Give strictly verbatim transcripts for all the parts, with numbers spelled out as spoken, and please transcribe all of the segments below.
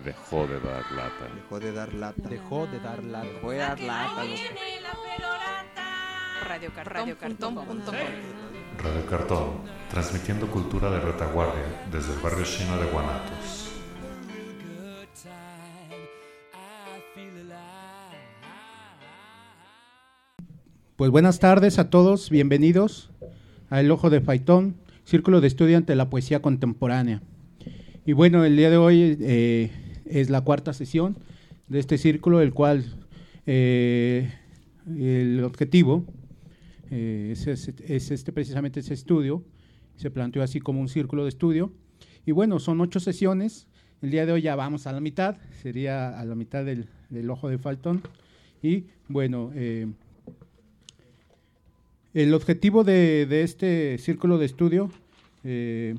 Dejó de dar lata. Dejó de dar lata. Dejó de dar lata. Dejó de dar lata. Radio Cartón punto com. Radio Cartón, transmitiendo cultura de retaguardia desde el barrio chino de Guanatos. Pues buenas tardes a todos, bienvenidos a El Ojo de Faitón, Círculo de Estudio ante la Poesía Contemporánea. Y bueno, el día de hoy eh, es la cuarta sesión de este círculo, el cual eh, el objetivo eh, es, es, es este precisamente ese estudio, se planteó así como un círculo de estudio. Y bueno, son ocho sesiones, el día de hoy ya vamos a la mitad, sería a la mitad del, del Ojo de Faitón. Y bueno, eh, el objetivo de, de este círculo de estudio eh,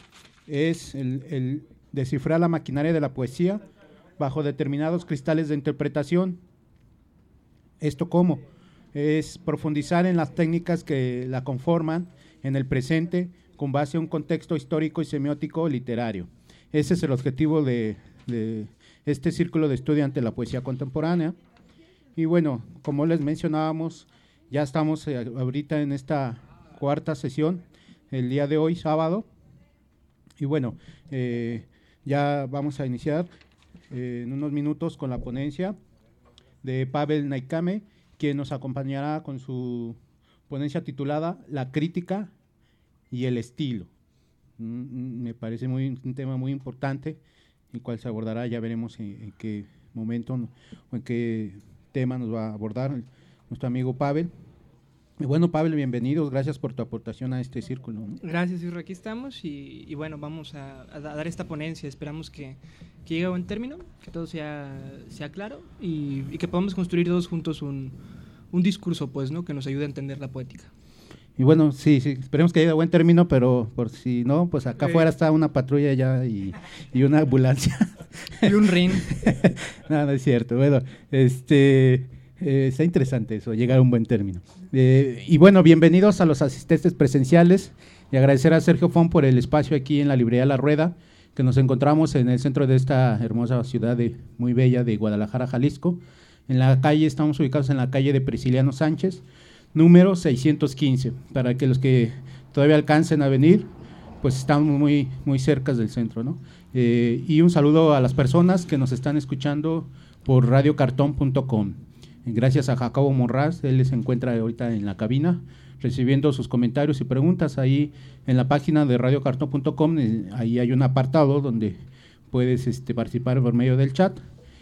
es el, el descifrar la maquinaria de la poesía bajo determinados cristales de interpretación. ¿Esto cómo? Es profundizar en las técnicas que la conforman en el presente con base a un contexto histórico y semiótico literario. Ese es el objetivo de, de este círculo de estudio ante la poesía contemporánea. Y bueno, como les mencionábamos, ya estamos eh, ahorita en esta cuarta sesión, el día de hoy, sábado. Y bueno, eh, ya vamos a iniciar eh, en unos minutos con la ponencia de Pavel Naikame, quien nos acompañará con su ponencia titulada La crítica y el estilo. Mm, me parece muy, un tema muy importante, el cual se abordará, ya veremos en, en qué momento o en qué tema nos va a abordar nuestro amigo Pavel. Y bueno, Pavel, bienvenidos, gracias por tu aportación a este círculo, ¿no? Gracias, Isra, aquí estamos y, y bueno, vamos a, a dar esta ponencia, esperamos que, que llegue a buen término, que todo sea, sea claro y, y que podamos construir todos juntos un, un discurso, pues, ¿no?, que nos ayude a entender la poética. Y bueno, sí, sí, esperemos que llegue a buen término, pero por si no, pues acá eh. afuera está una patrulla ya y, y una ambulancia. Y un ring. No, no es cierto, bueno, este... Eh, está interesante eso, llegar a un buen término. Eh, y bueno, bienvenidos a los asistentes presenciales y agradecer a Sergio Fon por el espacio aquí en la librería La Rueda, que nos encontramos en el centro de esta hermosa ciudad de, muy bella de Guadalajara, Jalisco. En la calle, estamos ubicados en la calle de Prisciliano Sánchez, número seiscientos quince, para que los que todavía alcancen a venir, pues estamos muy, muy cerca del centro, ¿no? Eh, y un saludo a las personas que nos están escuchando por radio cartón punto com. Gracias a Jacobo Morraz, él se encuentra ahorita en la cabina recibiendo sus comentarios y preguntas ahí en la página de radio cartón punto com. Eh, ahí hay un apartado donde puedes este, participar por medio del chat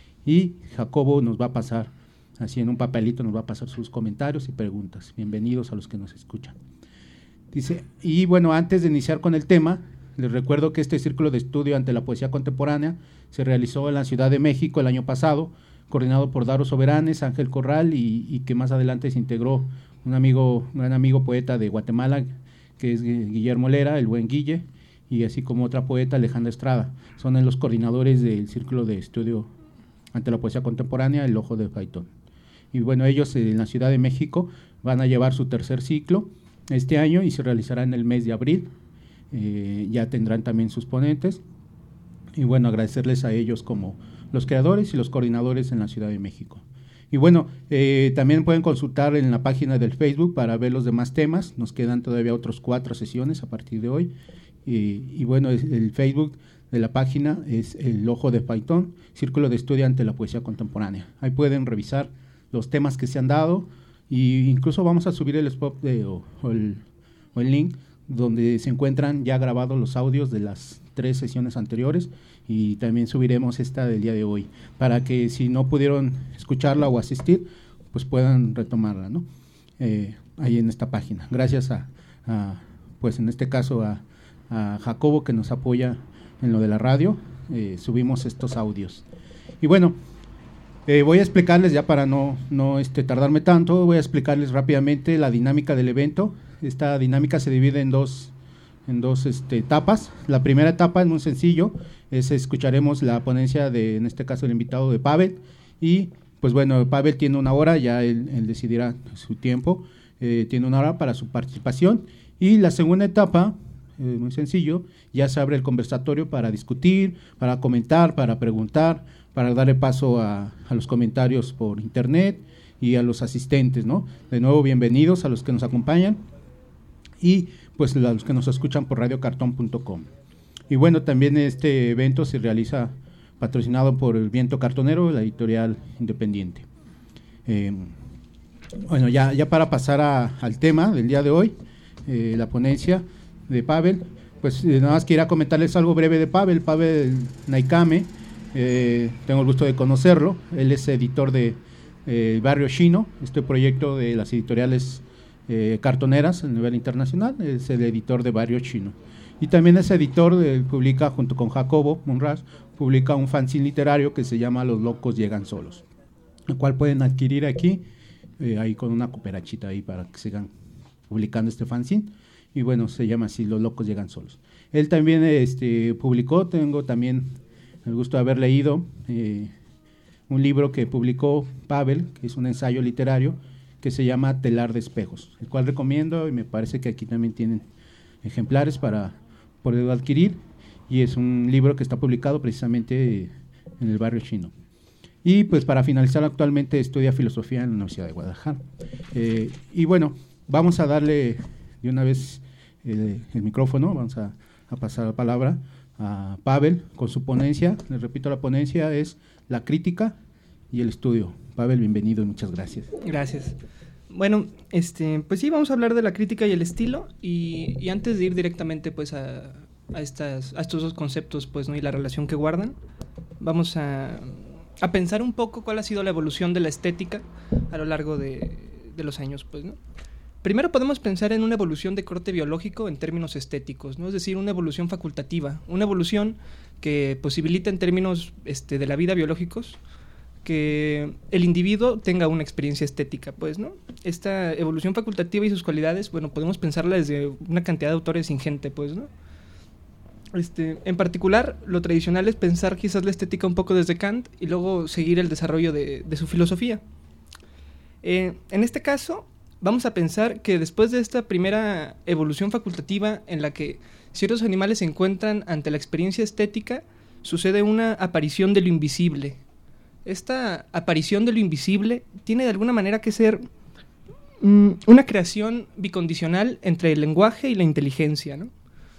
y Jacobo nos va a pasar, así en un papelito nos va a pasar sus comentarios y preguntas. Bienvenidos a los que nos escuchan. Dice, y bueno, antes de iniciar con el tema, les recuerdo que este círculo de estudio ante la poesía contemporánea se realizó en la Ciudad de México el año pasado, coordinado por Daro Soberanes, Ángel Corral y, y que más adelante se integró un amigo, un gran amigo poeta de Guatemala, que es Guillermo Lera, el buen Guille, y así como otra poeta, Alejandra Estrada. Son los coordinadores del Círculo de Estudio ante la Poesía Contemporánea, El Ojo de Faitón. Y bueno, ellos en la Ciudad de México van a llevar su tercer ciclo este año y se realizará en el mes de abril. Eh, ya tendrán también sus ponentes. Y bueno, agradecerles a ellos como los creadores y los coordinadores en la Ciudad de México. Y bueno, eh, también pueden consultar en la página del Facebook para ver los demás temas. Nos quedan todavía otros cuatro sesiones a partir de hoy. Y, y bueno, el Facebook de la página es El Ojo de Faitón, Círculo de Estudio ante la Poesía Contemporánea. Ahí pueden revisar los temas que se han dado e incluso vamos a subir el spot de, o, o, el, o el link donde se encuentran ya grabados los audios de las tres sesiones anteriores y también subiremos esta del día de hoy para que si no pudieron escucharla o asistir, pues puedan retomarla, ¿no? Eh, ahí en esta página. Gracias a, a pues en este caso a, a Jacobo que nos apoya en lo de la radio, eh, subimos estos audios. Y bueno, eh, voy a explicarles ya para no, no este, tardarme tanto, voy a explicarles rápidamente la dinámica del evento. Esta dinámica se divide en dos en dos este, etapas. La primera etapa es muy sencillo, es escucharemos la ponencia de, en este caso, el invitado de Pavel, y pues bueno, Pavel tiene una hora, ya él, él decidirá su tiempo, eh, tiene una hora para su participación, y la segunda etapa eh, muy sencillo, ya se abre el conversatorio para discutir, para comentar, para preguntar, para darle paso a, a los comentarios por internet y a los asistentes, ¿no? De nuevo, bienvenidos a los que nos acompañan y pues a los que nos escuchan por radio cartón punto com. Y bueno, también este evento se realiza patrocinado por el Viento Cartonero, la editorial independiente. Eh, bueno, ya, ya para pasar a, al tema del día de hoy, eh, la ponencia de Pavel, pues eh, nada más quería comentarles algo breve de Pavel. Pavel Naikame, eh, tengo el gusto de conocerlo, él es editor de eh, Barrio Chino, este proyecto de las editoriales eh, cartoneras a nivel internacional, es el editor de Barrio Chino. Y también es editor, de, publica junto con Jacobo Monraz, publica un fanzine literario que se llama Los locos llegan solos, el cual pueden adquirir aquí, eh, ahí con una cooperachita ahí para que sigan publicando este fanzine. Y bueno, se llama así, Los locos llegan solos. Él también este, publicó, tengo también el gusto de haber leído eh, un libro que publicó Pavel, que es un ensayo literario, que se llama Telar de espejos, el cual recomiendo y me parece que aquí también tienen ejemplares para poder adquirir, y es un libro que está publicado precisamente en el Barrio Chino. Y pues para finalizar, actualmente estudia filosofía en la Universidad de Guadalajara. Eh, y bueno, vamos a darle de una vez el, el micrófono, vamos a, a pasar la palabra a Pavel con su ponencia. Les repito, la ponencia es la crítica y el estudio. Pavel, bienvenido y muchas gracias. Gracias. Bueno, este, pues sí, vamos a hablar de la crítica y el estilo, y, y antes de ir directamente pues a, a, estas, a estos dos conceptos, pues, ¿no? Y la relación que guardan, vamos a, a pensar un poco cuál ha sido la evolución de la estética a lo largo de, de los años, pues, ¿no? Primero podemos pensar en una evolución de corte biológico en términos estéticos, ¿no? Es decir, una evolución facultativa, una evolución que posibilita en términos este, de la vida biológicos que el individuo tenga una experiencia estética, pues, ¿no? Esta evolución facultativa y sus cualidades, bueno, podemos pensarla desde una cantidad de autores ingente, pues, ¿no? Este, en particular, lo tradicional es pensar quizás la estética un poco desde Kant y luego seguir el desarrollo de, de su filosofía. Eh, en este caso, vamos a pensar que después de esta primera evolución facultativa en la que ciertos animales se encuentran ante la experiencia estética, sucede una aparición de lo invisible. Esta aparición de lo invisible tiene de alguna manera que ser mm, una creación bicondicional entre el lenguaje y la inteligencia, ¿no?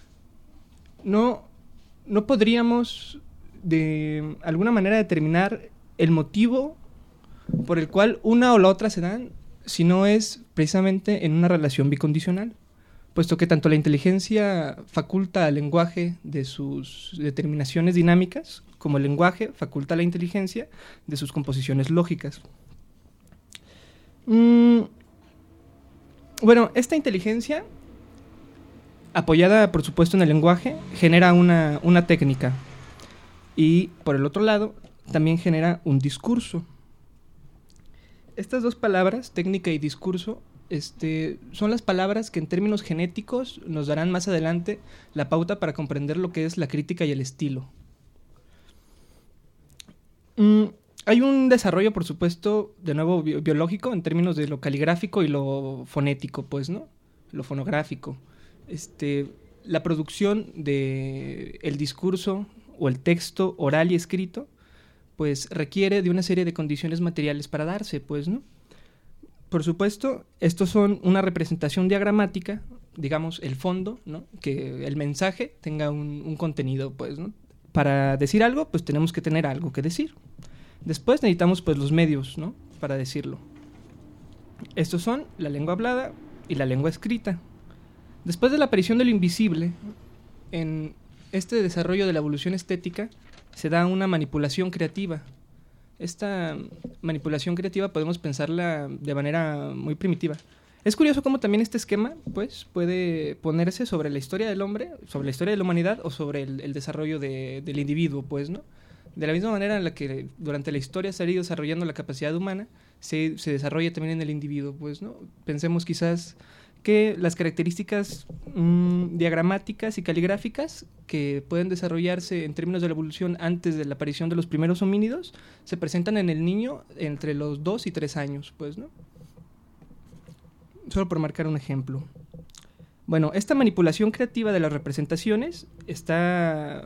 No, no podríamos de alguna manera determinar el motivo por el cual una o la otra se dan si no es precisamente en una relación bicondicional, puesto que tanto la inteligencia faculta al lenguaje de sus determinaciones dinámicas, como el lenguaje faculta a la inteligencia de sus composiciones lógicas. Mm, bueno, esta inteligencia, apoyada por supuesto en el lenguaje, genera una, una técnica, y por el otro lado también genera un discurso. Estas dos palabras, técnica y discurso, este, son las palabras que en términos genéticos nos darán más adelante la pauta para comprender lo que es la crítica y el estilo. Mm, hay un desarrollo, por supuesto, de nuevo bi- biológico en términos de lo caligráfico y lo fonético, pues, ¿no? Lo fonográfico. Este, la producción de el discurso o el texto oral y escrito, pues requiere de una serie de condiciones materiales para darse, pues, ¿no? Por supuesto, estos son una representación diagramática, digamos, el fondo, ¿no? Que el mensaje tenga un, un contenido, pues, ¿no? Para decir algo, pues tenemos que tener algo que decir. Después necesitamos, pues, los medios, ¿no? Para decirlo. Estos son la lengua hablada y la lengua escrita. Después de la aparición de lo invisible, en este desarrollo de la evolución estética, se da una manipulación creativa. Esta manipulación creativa podemos pensarla de manera muy primitiva. Es curioso cómo también este esquema, pues, puede ponerse sobre la historia del hombre, sobre la historia de la humanidad o sobre el, el desarrollo de, del individuo, pues, ¿no? De la misma manera en la que durante la historia se ha ido desarrollando la capacidad humana, se, se desarrolla también en el individuo, pues, ¿no? Pensemos quizás que las características mmm, diagramáticas y caligráficas que pueden desarrollarse en términos de la evolución antes de la aparición de los primeros homínidos se presentan en el niño entre los dos y tres años, pues, ¿no? Solo por marcar un ejemplo. Bueno, esta manipulación creativa de las representaciones está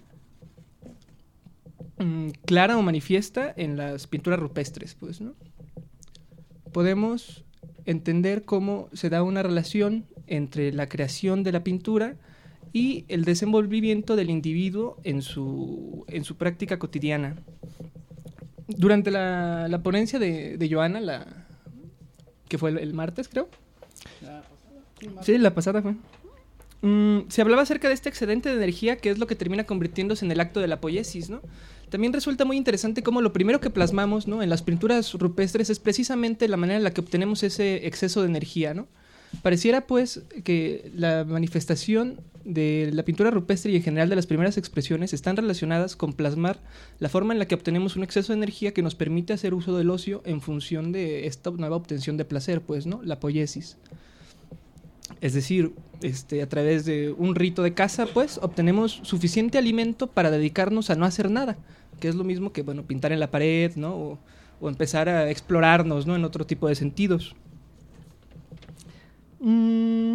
mmm, clara o manifiesta en las pinturas rupestres, pues, ¿no? Podemos entender cómo se da una relación entre la creación de la pintura y el desenvolvimiento del individuo en su, en su práctica cotidiana. Durante la, la ponencia de, de Joana, la, que fue el, el martes, creo. La pasada. Sí, la pasada fue. Mm, se hablaba acerca de este excedente de energía, que es lo que termina convirtiéndose en el acto de la poiesis, ¿no? También resulta muy interesante cómo lo primero que plasmamos, ¿no?, en las pinturas rupestres es precisamente la manera en la que obtenemos ese exceso de energía, ¿no? Pareciera, pues, que la manifestación de la pintura rupestre y en general de las primeras expresiones están relacionadas con plasmar la forma en la que obtenemos un exceso de energía que nos permite hacer uso del ocio en función de esta nueva obtención de placer, pues, ¿no?, la poiesis. Es decir, este, a través de un rito de caza, pues, obtenemos suficiente alimento para dedicarnos a no hacer nada, que es lo mismo que, bueno, pintar en la pared, ¿no?, o, o empezar a explorarnos, ¿no?, en otro tipo de sentidos. Mm.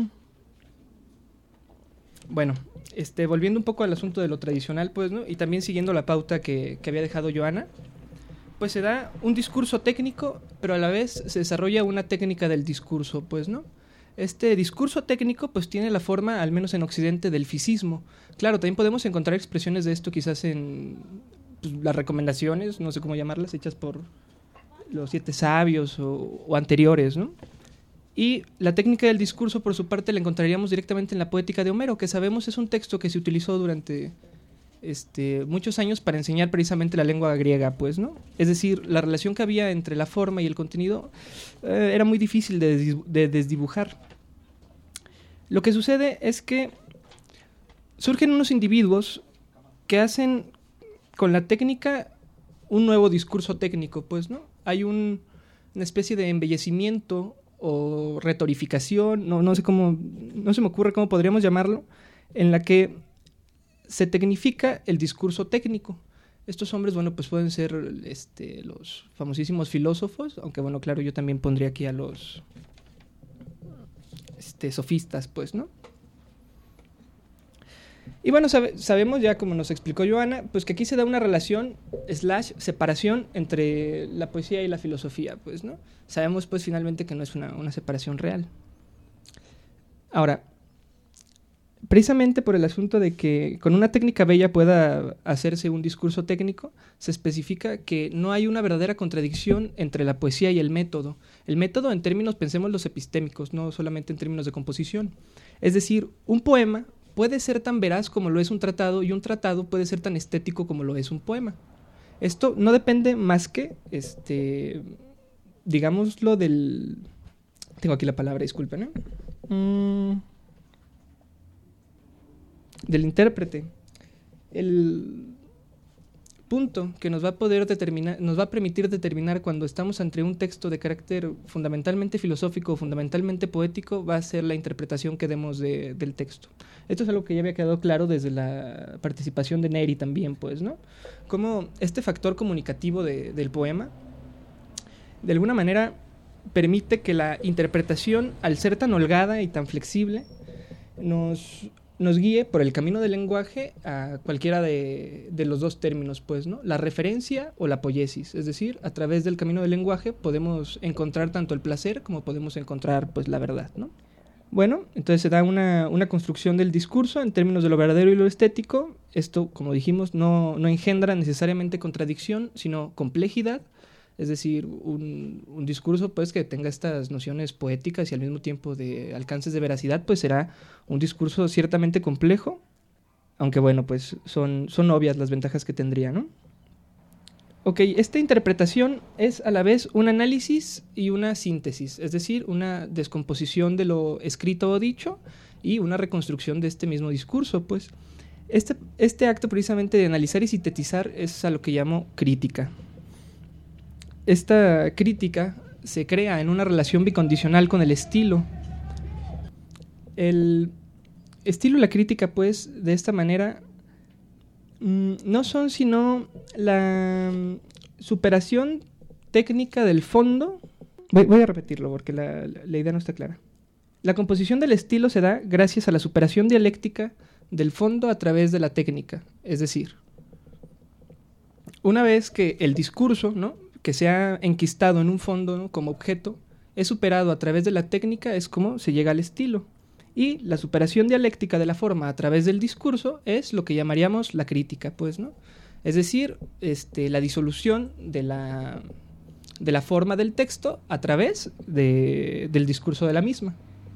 Bueno, este, volviendo un poco al asunto de lo tradicional, pues, ¿no?, y también siguiendo la pauta que, que había dejado Joana, pues se da un discurso técnico, pero a la vez se desarrolla una técnica del discurso, pues, ¿no? Este discurso técnico, pues, tiene la forma, al menos en Occidente, del fisismo. Claro, también podemos encontrar expresiones de esto quizás en pues, las recomendaciones, no sé cómo llamarlas, hechas por los siete sabios o, o anteriores, ¿no? Y la técnica del discurso, por su parte, la encontraríamos directamente en la Poética de Homero, que sabemos es un texto que se utilizó durante este, muchos años para enseñar precisamente la lengua griega, pues, ¿no? Es decir, la relación que había entre la forma y el contenido eh, era muy difícil de, des de desdibujar. Lo que sucede es que surgen unos individuos que hacen con la técnica un nuevo discurso técnico, pues, ¿no? Hay un, una especie de embellecimiento o retorificación, no, no sé cómo, no se me ocurre cómo podríamos llamarlo, en la que se tecnifica el discurso técnico. Estos hombres, bueno, pues pueden ser este, los famosísimos filósofos, aunque bueno, claro, yo también pondría aquí a los este, sofistas, pues, ¿no? Y bueno, sabe, sabemos ya, como nos explicó Joana, pues que aquí se da una relación, slash, separación entre la poesía y la filosofía, pues, ¿no? Sabemos, pues, finalmente que no es una, una separación real. Ahora, precisamente por el asunto de que con una técnica bella pueda hacerse un discurso técnico, se especifica que no hay una verdadera contradicción entre la poesía y el método. El método en términos, pensemos los epistémicos, no solamente en términos de composición. Es decir, un poema puede ser tan veraz como lo es un tratado y un tratado puede ser tan estético como lo es un poema. Esto no depende más que, este, digámoslo, del... Tengo aquí la palabra, disculpen, ¿eh? Mm, del intérprete. El punto que nos va a poder determinar, nos va a permitir determinar cuando estamos ante un texto de carácter fundamentalmente filosófico o fundamentalmente poético va a ser la interpretación que demos de, del texto. Esto es algo que ya había quedado claro desde la participación de Neri también, pues, ¿no? Como este factor comunicativo de, del poema, de alguna manera, permite que la interpretación, al ser tan holgada y tan flexible, nos... nos guíe por el camino del lenguaje a cualquiera de, de los dos términos, pues, ¿no? La referencia o la poiesis, es decir, a través del camino del lenguaje podemos encontrar tanto el placer como podemos encontrar, pues, la verdad, ¿no? Bueno, entonces se da una, una construcción del discurso en términos de lo verdadero y lo estético. Esto, como dijimos, no, no engendra necesariamente contradicción, sino complejidad. Es decir, un, un discurso pues que tenga estas nociones poéticas y al mismo tiempo de alcances de veracidad, pues será un discurso ciertamente complejo, aunque bueno, pues son, son obvias las ventajas que tendría, ¿no? Ok, esta interpretación es a la vez un análisis y una síntesis, es decir, una descomposición de lo escrito o dicho y una reconstrucción de este mismo discurso, pues. Este, este acto precisamente de analizar y sintetizar es a lo que llamo crítica. Esta crítica se crea en una relación bicondicional con el estilo. El estilo y la crítica, pues, de esta manera, mmm, no son sino la superación técnica del fondo. Voy, voy a repetirlo porque la, la idea no está clara. La composición del estilo se da gracias a la superación dialéctica del fondo a través de la técnica. Es decir, una vez que el discurso, ¿no?, que se ha enquistado en un fondo, ¿no?, como objeto, es superado a través de la técnica, es como se llega al estilo. Y la superación dialéctica de la forma a través del discurso es lo que llamaríamos la crítica, pues, ¿no? Es decir, este, la disolución de la, de la forma del texto a través de, del discurso de la misma.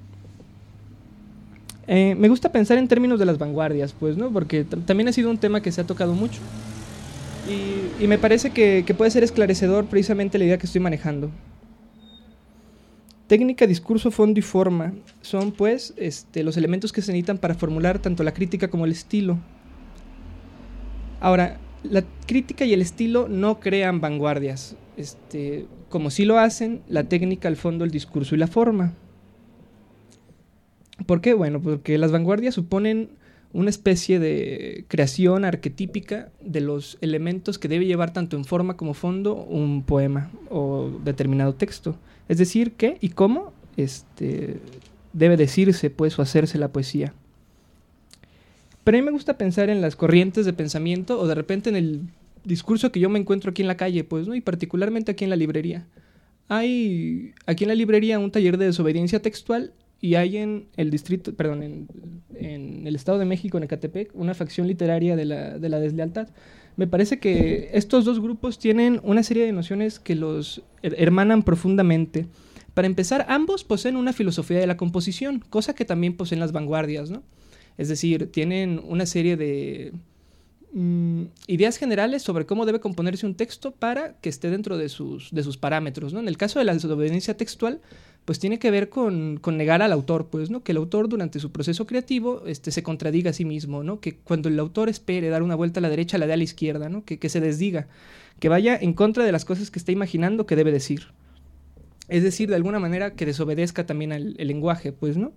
Eh, me gusta pensar en términos de las vanguardias, pues, ¿no?, porque t- también ha sido un tema que se ha tocado mucho. Y, y me parece que, que puede ser esclarecedor precisamente la idea que estoy manejando. Técnica, discurso, fondo y forma son, pues, este, los elementos que se necesitan para formular tanto la crítica como el estilo. Ahora, la crítica y el estilo no crean vanguardias, este, como sí lo hacen la técnica, el fondo, el discurso y la forma. ¿Por qué? Bueno, porque las vanguardias suponen una especie de creación arquetípica de los elementos que debe llevar tanto en forma como fondo un poema o determinado texto. Es decir, qué y cómo este, debe decirse, pues, o hacerse la poesía. Pero a mí me gusta pensar en las corrientes de pensamiento o de repente en el discurso que yo me encuentro aquí en la calle, pues, ¿no? Y particularmente aquí en la librería. Hay aquí en la librería un taller de desobediencia textual y hay en el distrito, perdón, en, en el Estado de México, en Ecatepec, una facción literaria de la, de la deslealtad. Me parece que estos dos grupos tienen una serie de nociones que los hermanan profundamente. Para empezar, ambos poseen una filosofía de la composición, cosa que también poseen las vanguardias, ¿no? Es decir, tienen una serie de mm, ideas generales sobre cómo debe componerse un texto para que esté dentro de sus, de sus parámetros, ¿no? En el caso de la desobediencia textual, pues tiene que ver con, con negar al autor, pues, ¿no? Que el autor durante su proceso creativo este, se contradiga a sí mismo, ¿no? Que cuando el autor espere dar una vuelta a la derecha, la dé a la izquierda, ¿no? Que, que se desdiga, que vaya en contra de las cosas que está imaginando que debe decir. Es decir, de alguna manera que desobedezca también al el lenguaje, pues, ¿no?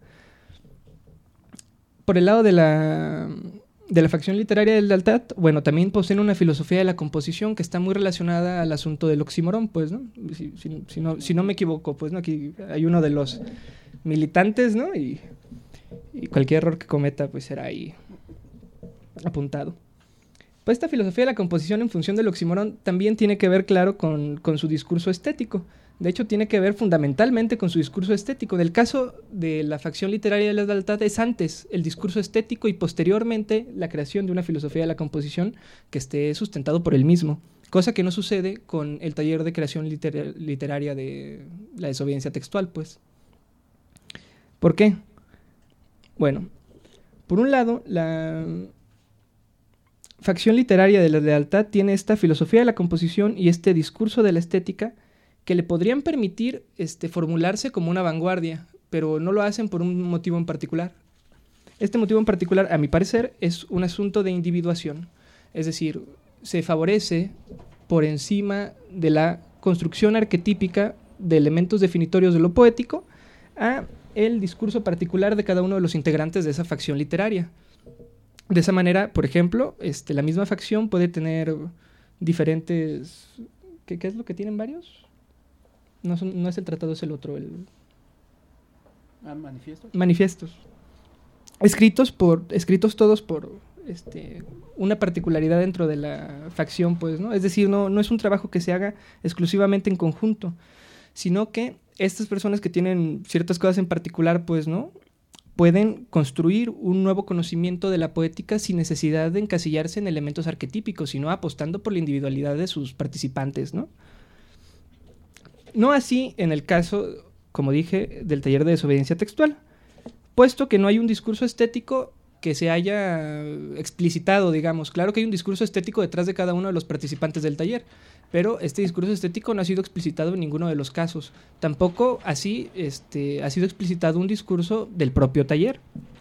Por el lado de la, de la facción literaria del lealtad, bueno, también poseen una filosofía de la composición que está muy relacionada al asunto del oxímoron, pues, ¿no? Si, si, si no, si no me equivoco, pues, ¿no? Aquí hay uno de los militantes, ¿no? Y, y cualquier error que cometa, pues, será ahí apuntado. Pues esta filosofía de la composición en función del oxímoron también tiene que ver, claro, con, con su discurso estético. De hecho, tiene que ver fundamentalmente con su discurso estético. En el caso de la facción literaria de la lealtad es antes el discurso estético y posteriormente la creación de una filosofía de la composición que esté sustentado por él mismo, cosa que no sucede con el taller de creación liter- literaria de la desobediencia textual, pues. ¿Por qué? Bueno, por un lado, la facción literaria de la lealtad tiene esta filosofía de la composición y este discurso de la estética que le podrían permitir este, formularse como una vanguardia, pero no lo hacen por un motivo en particular. Este motivo en particular, a mi parecer, es un asunto de individuación. Es decir, se favorece por encima de la construcción arquetípica de elementos definitorios de lo poético a el discurso particular de cada uno de los integrantes de esa facción literaria. De esa manera, por ejemplo, este, la misma facción puede tener diferentes... ¿Qué, qué es lo que tienen varios? No, son, no es el tratado, es el otro. El... Ah, ¿manifiestos? Manifiestos. Escritos, por, escritos todos por este, una particularidad dentro de la facción, pues, ¿no? Es decir, no, no es un trabajo que se haga exclusivamente en conjunto, sino que estas personas que tienen ciertas cosas en particular, pues, ¿no?, pueden construir un nuevo conocimiento de la poética sin necesidad de encasillarse en elementos arquetípicos, sino apostando por la individualidad de sus participantes, ¿no? No así en el caso, como dije, del taller de desobediencia textual, puesto que no hay un discurso estético que se haya explicitado, digamos. Claro que hay un discurso estético detrás de cada uno de los participantes del taller, pero este discurso estético no ha sido explicitado en ninguno de los casos. Tampoco así este, ha sido explicitado un discurso del propio taller.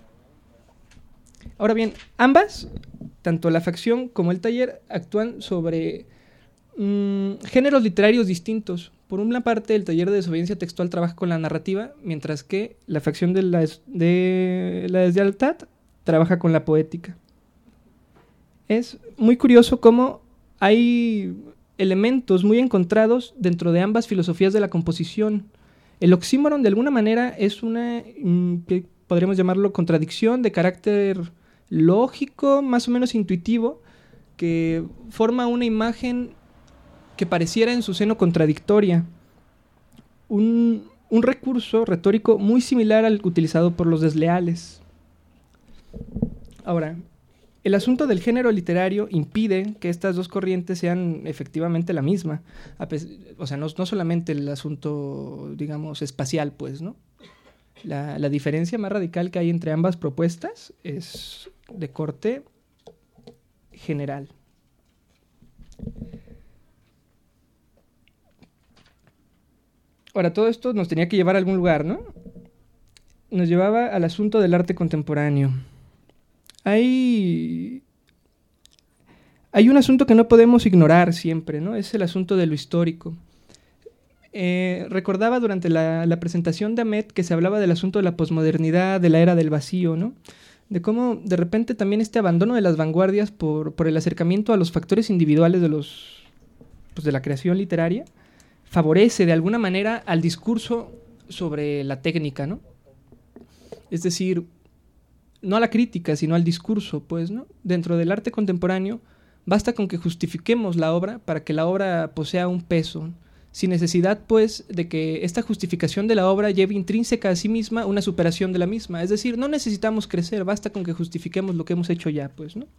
Ahora bien, ambas, tanto la facción como el taller, actúan sobre mmm, géneros literarios distintos. Por una parte, el taller de desobediencia textual trabaja con la narrativa, mientras que la facción de la, de la deslealtad trabaja con la poética. Es muy curioso cómo hay elementos muy encontrados dentro de ambas filosofías de la composición. El oxímoron, de alguna manera, es una, mm, que podríamos llamarlo contradicción de carácter lógico, más o menos intuitivo, que forma una imagen que pareciera en su seno contradictoria. Un, un recurso retórico muy similar al utilizado por los desleales. Ahora, el asunto del género literario impide que estas dos corrientes sean efectivamente la misma. O sea, no, no solamente el asunto, digamos, espacial, pues, ¿no? La, la diferencia más radical que hay entre ambas propuestas es de corte general. Ahora, todo esto nos tenía que llevar a algún lugar, ¿no? Nos llevaba al asunto del arte contemporáneo. Hay, hay un asunto que no podemos ignorar siempre, ¿no? Es el asunto de lo histórico. Eh, recordaba durante la, la presentación de Ahmed que se hablaba del asunto de la posmodernidad, de la era del vacío, ¿no? De cómo de repente también este abandono de las vanguardias por, por el acercamiento a los factores individuales de, los, pues de la creación literaria favorece de alguna manera al discurso sobre la técnica, ¿no? Es decir, no a la crítica, sino al discurso, pues, ¿no? Dentro del arte contemporáneo, basta con que justifiquemos la obra para que la obra posea un peso, sin necesidad, pues, de que esta justificación de la obra lleve intrínseca a sí misma una superación de la misma. Es decir, no necesitamos crecer, basta con que justifiquemos lo que hemos hecho ya, pues, ¿no?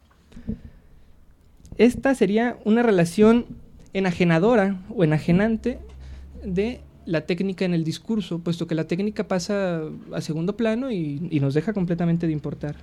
Esta sería una relación enajenadora o enajenante de la técnica en el discurso, puesto que la técnica pasa a segundo plano y, y nos deja completamente de importar.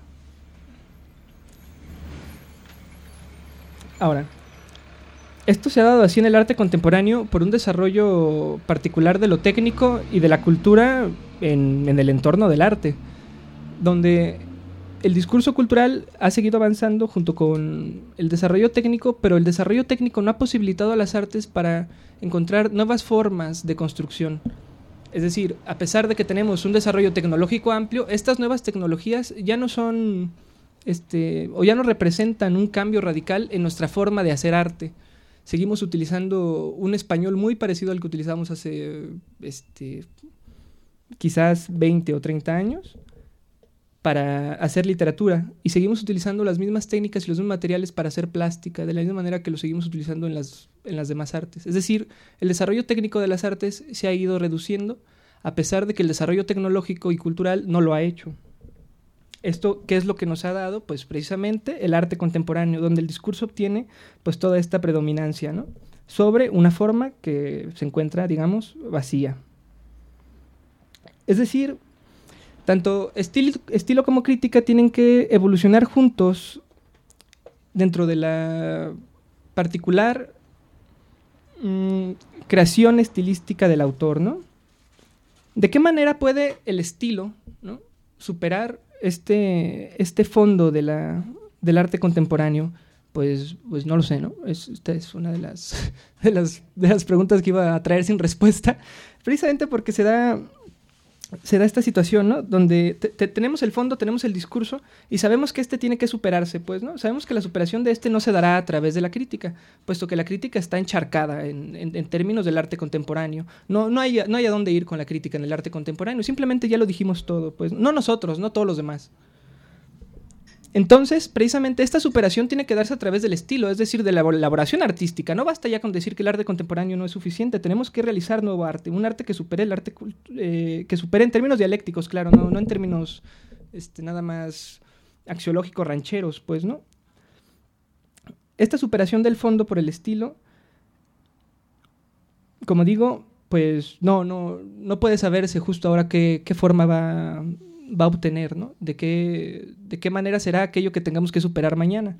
Ahora, esto se ha dado así en el arte contemporáneo por un desarrollo particular de lo técnico y de la cultura en, en el entorno del arte, donde el discurso cultural ha seguido avanzando junto con el desarrollo técnico, pero el desarrollo técnico no ha posibilitado a las artes para encontrar nuevas formas de construcción. Es decir, a pesar de que tenemos un desarrollo tecnológico amplio, estas nuevas tecnologías ya no son, este, o ya no representan un cambio radical en nuestra forma de hacer arte. Seguimos utilizando un español muy parecido al que utilizábamos hace, este, quizás veinte o treinta años, para hacer literatura, y seguimos utilizando las mismas técnicas y los mismos materiales para hacer plástica, de la misma manera que lo seguimos utilizando en las, en las demás artes. Es decir, el desarrollo técnico de las artes se ha ido reduciendo, a pesar de que el desarrollo tecnológico y cultural no lo ha hecho. ¿Esto qué es lo que nos ha dado? Pues precisamente el arte contemporáneo, donde el discurso obtiene pues toda esta predominancia, ¿no?, sobre una forma que se encuentra, digamos, vacía. Es decir, tanto estilo, estilo como crítica tienen que evolucionar juntos dentro de la particular mmm, creación estilística del autor, ¿no? ¿De qué manera puede el estilo, ¿no?, superar este, este fondo de la, del arte contemporáneo? Pues, pues no lo sé, ¿no? Es, esta es una de las, de, las, de las preguntas que iba a traer sin respuesta, precisamente porque se da... se da esta situación, ¿no?, donde te, te, tenemos el fondo, tenemos el discurso y sabemos que este tiene que superarse, pues, ¿no? Sabemos que la superación de este no se dará a través de la crítica, puesto que la crítica está encharcada en, en, en términos del arte contemporáneo. No, no, hay, no hay a dónde ir con la crítica en el arte contemporáneo, simplemente ya lo dijimos todo, pues, no nosotros, no todos los demás. Entonces, precisamente esta superación tiene que darse a través del estilo, es decir, de la elaboración artística. No basta ya con decir que el arte contemporáneo no es suficiente, tenemos que realizar nuevo arte, un arte que supere el arte, eh, que supere en términos dialécticos, claro, no, no en términos este, nada más axiológicos rancheros, pues, ¿no? Esta superación del fondo por el estilo, como digo, pues no, no, no puede saberse justo ahora qué, qué forma va... va a obtener, ¿no? De qué, de qué manera será aquello que tengamos que superar mañana.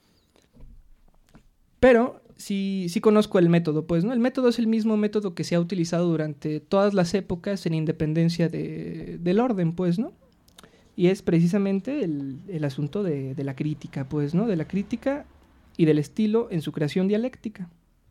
Pero sí, sí conozco el método, pues, ¿no? El método es el mismo método que se ha utilizado durante todas las épocas en independencia de, del orden, pues, ¿no? Y es precisamente el, el asunto de, de la crítica, pues, ¿no? De la crítica y del estilo en su creación dialéctica.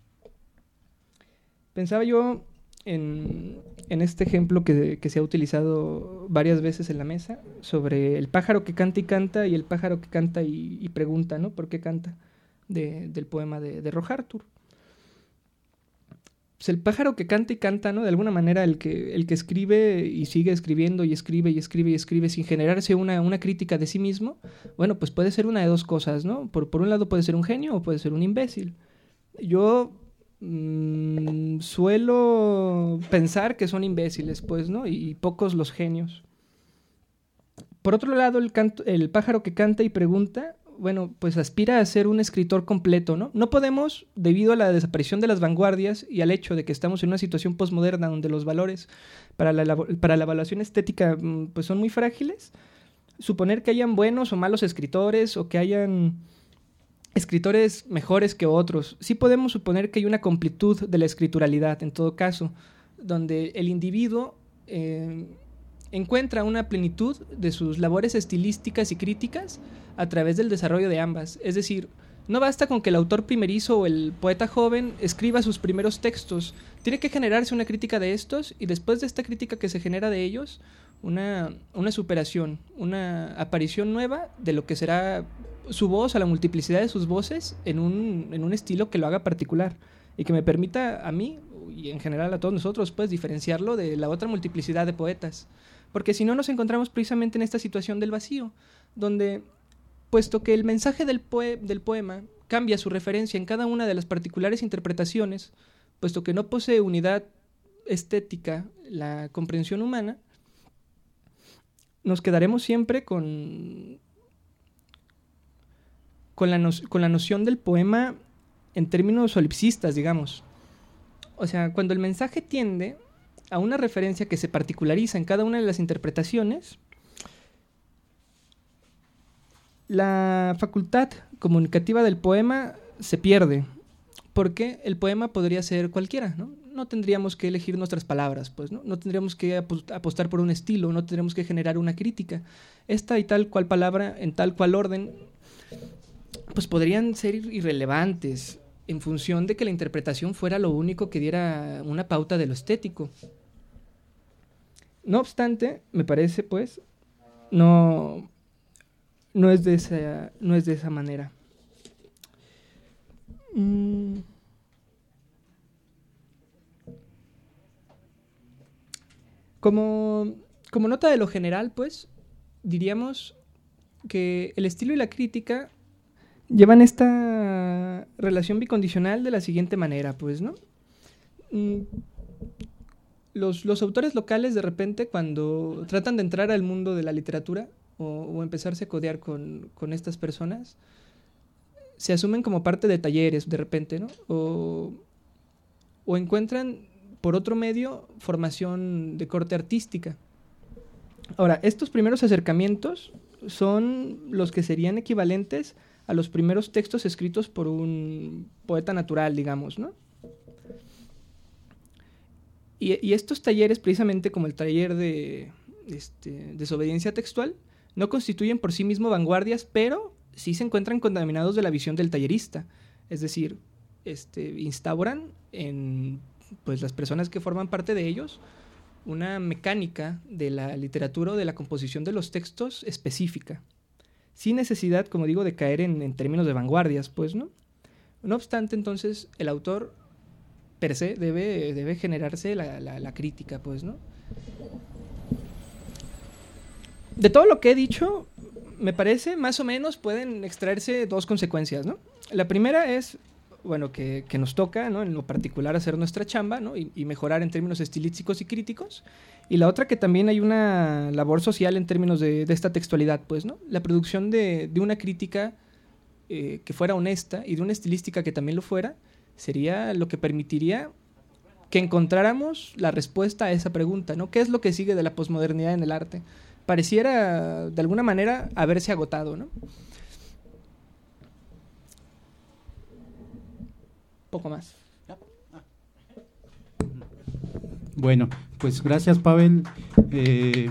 Pensaba yo en, en este ejemplo que, que se ha utilizado varias veces en la mesa, sobre el pájaro que canta y canta y el pájaro que canta y, y pregunta, ¿no?, ¿por qué canta?, de, del poema de, de Rojartur. pues el pájaro que canta y canta, ¿no? De alguna manera el que, el que escribe y sigue escribiendo y escribe y escribe y escribe sin generarse una, una crítica de sí mismo, bueno, pues puede ser una de dos cosas, ¿no? Por, por un lado puede ser un genio o puede ser un imbécil. Yo mmm, suelo pensar que son imbéciles, pues, ¿no? Y, y pocos los genios. Por otro lado, el, canto, el pájaro que canta y pregunta, bueno, pues aspira a ser un escritor completo, ¿no? No podemos, debido a la desaparición de las vanguardias y al hecho de que estamos en una situación posmoderna donde los valores para la, para la evaluación estética pues son muy frágiles, suponer que hayan buenos o malos escritores o que hayan escritores mejores que otros. Sí podemos suponer que hay una completud de la escrituralidad, en todo caso, donde el individuo eh, encuentra una plenitud de sus labores estilísticas y críticas a través del desarrollo de ambas. Es decir, no basta con que el autor primerizo o el poeta joven escriba sus primeros textos. Tiene que generarse una crítica de estos y después de esta crítica que se genera de ellos, una, una superación, una aparición nueva de lo que será su voz, a la multiplicidad de sus voces en un, en un estilo que lo haga particular y que me permita a mí y en general a todos nosotros pues diferenciarlo de la otra multiplicidad de poetas. Porque si no nos encontramos precisamente en esta situación del vacío, donde puesto que el mensaje del, poe- del poema cambia su referencia en cada una de las particulares interpretaciones, puesto que no posee unidad estética la comprensión humana, nos quedaremos siempre con, con, la, no- con la noción del poema en términos solipsistas, digamos. O sea, cuando el mensaje tiende a una referencia que se particulariza en cada una de las interpretaciones, la facultad comunicativa del poema se pierde, porque el poema podría ser cualquiera, ¿no? No tendríamos que elegir nuestras palabras, pues, ¿no? No tendríamos que apostar por un estilo, no tendríamos que generar una crítica. Esta y tal cual palabra, en tal cual orden, pues podrían ser irrelevantes en función de que la interpretación fuera lo único que diera una pauta de lo estético. No obstante, me parece, pues, no... No es de esa, no es de esa manera. Mm. Como, como nota de lo general, pues, diríamos que el estilo y la crítica llevan esta relación bicondicional de la siguiente manera, pues, ¿no? Mm. Los, los autores locales, de repente, cuando tratan de entrar al mundo de la literatura, O, o empezarse a codear con, con estas personas, se asumen como parte de talleres de repente, ¿no? O, o encuentran por otro medio formación de corte artística. Ahora, estos primeros acercamientos son los que serían equivalentes a los primeros textos escritos por un poeta natural, digamos, ¿no? Y, y estos talleres, precisamente como el taller de este, desobediencia textual, no constituyen por sí mismos vanguardias, pero sí se encuentran contaminados de la visión del tallerista. Es decir, este, instauran en pues, las personas que forman parte de ellos una mecánica de la literatura o de la composición de los textos específica, sin necesidad, como digo, de caer en, en términos de vanguardias, pues, ¿no? No obstante, entonces, el autor per se debe, debe generarse la, la, la crítica, pues, ¿no? De todo lo que he dicho, me parece, más o menos pueden extraerse dos consecuencias, ¿no? La primera es, bueno, que, que nos toca, ¿no? En lo particular hacer nuestra chamba, ¿no? Y, y mejorar en términos estilísticos y críticos. Y la otra, que también hay una labor social en términos de, de esta textualidad, pues, ¿no? La producción de, de una crítica eh, que fuera honesta y de una estilística que también lo fuera, sería lo que permitiría que encontráramos la respuesta a esa pregunta, ¿no? ¿Qué es lo que sigue de la posmodernidad en el arte? Pareciera, de alguna manera, haberse agotado, ¿no? Poco más. Bueno, pues gracias, Pavel. Eh,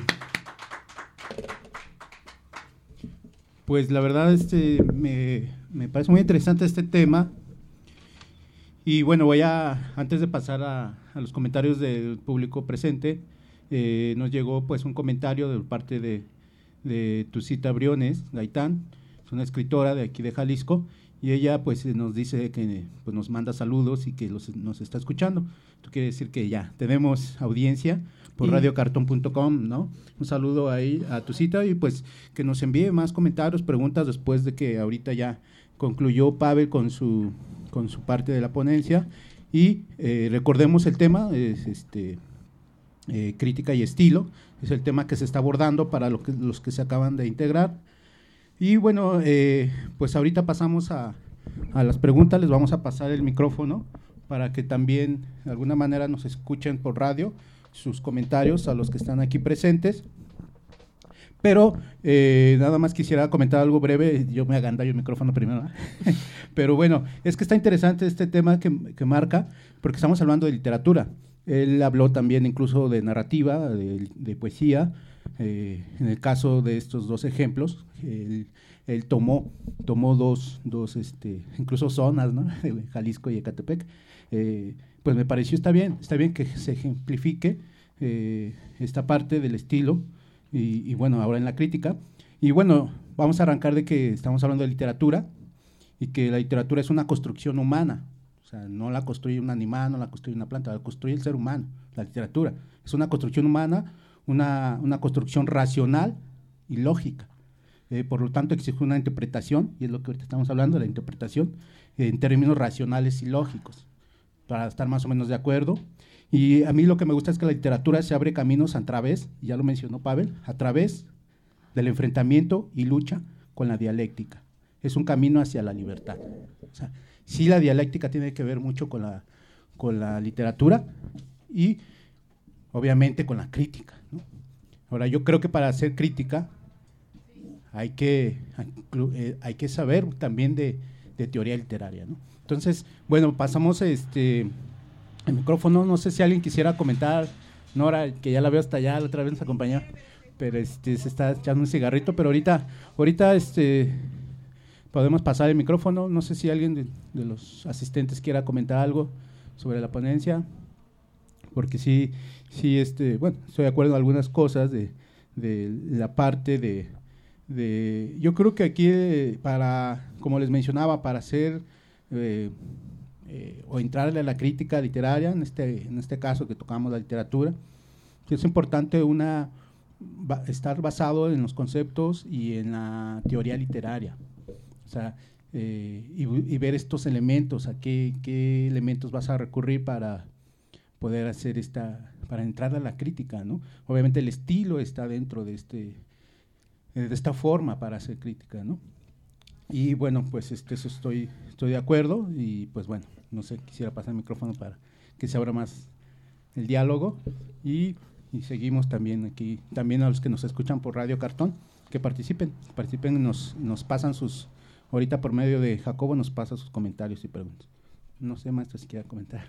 pues la verdad, este, me, me parece muy interesante este tema. Y bueno, voy a, antes de pasar a, a los comentarios del público presente, Eh, nos llegó pues un comentario de parte de, de Tucita Briones Gaitán, es una escritora de aquí de Jalisco, y ella pues nos dice que pues, nos manda saludos y que los, nos está escuchando. Esto quiere decir que ya tenemos audiencia por radio cartón punto com, ¿no? Un saludo ahí a tu cita y pues que nos envíe más comentarios, preguntas después de que ahorita ya concluyó Pavel con su, con su parte de la ponencia. Y eh, recordemos el tema, es este, eh, crítica y estilo, es el tema que se está abordando para lo que, los que se acaban de integrar. Y bueno, eh, pues ahorita pasamos a, a las preguntas, les vamos a pasar el micrófono para que también de alguna manera nos escuchen por radio, sus comentarios a los que están aquí presentes. Pero eh, nada más quisiera comentar algo breve, yo me agandallo el micrófono primero, ¿eh? Pero bueno, es que está interesante este tema que, que marca, porque estamos hablando de literatura. Él habló también incluso de narrativa, de, de poesía. Eh, en el caso de estos dos ejemplos, él, él tomó, tomó dos, dos este, incluso zonas, ¿no? De Jalisco y Ecatepec. Eh, pues me pareció está bien, está bien que se ejemplifique eh, esta parte del estilo y, y bueno, ahora en la crítica. Y bueno, vamos a arrancar de que estamos hablando de literatura y que la literatura es una construcción humana. O sea, no la construye un animal, no la construye una planta, la construye el ser humano, la literatura. Es una construcción humana, una, una construcción racional y lógica. Eh, por lo tanto, exige una interpretación, y es lo que ahorita estamos hablando, de la interpretación, eh, en términos racionales y lógicos, para estar más o menos de acuerdo. Y a mí lo que me gusta es que la literatura se abre caminos a través, y ya lo mencionó Pavel, a través del enfrentamiento y lucha con la dialéctica. Es un camino hacia la libertad. O sea, sí, la dialéctica tiene que ver mucho con la, con la literatura y obviamente con la crítica, ¿no? Ahora, yo creo que para hacer crítica hay que, hay que saber también de, de teoría literaria, ¿no? Entonces, bueno, pasamos este, el micrófono. No sé si alguien quisiera comentar. Nora, que ya la veo hasta allá, la otra vez nos acompañó, pero este, se está echando un cigarrito, pero ahorita, ahorita este, podemos pasar el micrófono. No sé si alguien de, de los asistentes quiera comentar algo sobre la ponencia, porque sí, sí, este, bueno, estoy de acuerdo en algunas cosas de, de la parte de, de, yo creo que aquí eh, para, como les mencionaba, para hacer eh, eh, o entrarle a la crítica literaria, en este, en este caso que tocamos la literatura, es importante una ba, estar basado en los conceptos y en la teoría literaria, o sea, eh, y, y ver estos elementos, a qué, qué elementos vas a recurrir para poder hacer esta, para entrar a la crítica, ¿no? Obviamente el estilo está dentro de este, de esta forma para hacer crítica, ¿no? Y bueno, pues este, eso estoy, estoy de acuerdo y pues bueno, no sé, quisiera pasar el micrófono para que se abra más el diálogo y, y seguimos también aquí, también a los que nos escuchan por Radio Cartón, que participen, participen y nos, nos pasan sus, ahorita por medio de Jacobo nos pasa sus comentarios y preguntas. No sé, maestro, si quiera comentar.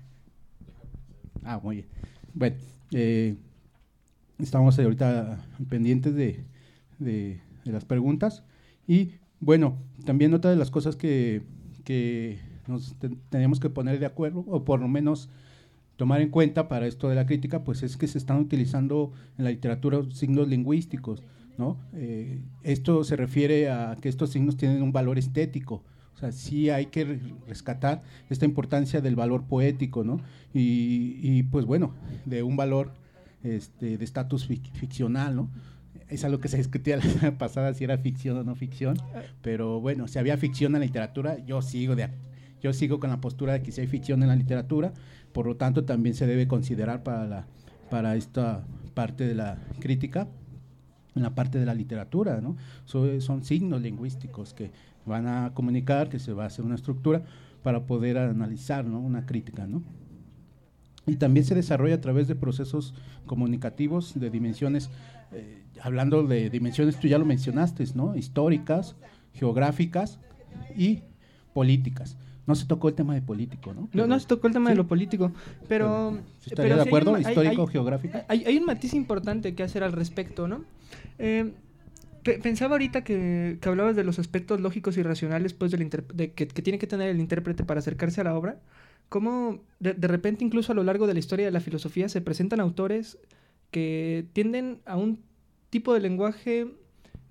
Ah, muy bien. Bueno, eh, estamos ahorita pendientes de, de, de las preguntas y bueno, también otra de las cosas que, que nos te, tenemos que poner de acuerdo o por lo menos tomar en cuenta para esto de la crítica, pues es que se están utilizando en la literatura signos lingüísticos, ¿no? Eh, esto se refiere a que estos signos tienen un valor estético. O sea, sí hay que rescatar esta importancia del valor poético, ¿no? Y, y pues bueno, de un valor este, de estatus fic ficcional, ¿no? Es algo que se discutía la semana pasada si era ficción o no ficción, pero bueno, si había ficción en la literatura, yo sigo, de, yo sigo con la postura de que si hay ficción en la literatura, por lo tanto también se debe considerar para, la, para esta parte de la crítica, en la parte de la literatura, ¿no? So, son signos lingüísticos que van a comunicar, que se va a hacer una estructura para poder analizar, ¿no? Una crítica, ¿no? Y también se desarrolla a través de procesos comunicativos de dimensiones, eh, hablando de dimensiones, tú ya lo mencionaste, ¿no? Históricas, geográficas y políticas. No se tocó el tema de político, ¿no? Pero, no, no se tocó el tema ¿sí? de lo político, pero... ¿Estaría pero de acuerdo? Sí, ¿histórico, hay, geográfico? Hay, hay un matiz importante que hacer al respecto, ¿no? Eh, Pensaba ahorita que, que hablabas de los aspectos lógicos y racionales pues, del de que, que tiene que tener el intérprete para acercarse a la obra, cómo de, de repente incluso a lo largo de la historia de la filosofía se presentan autores que tienden a un tipo de lenguaje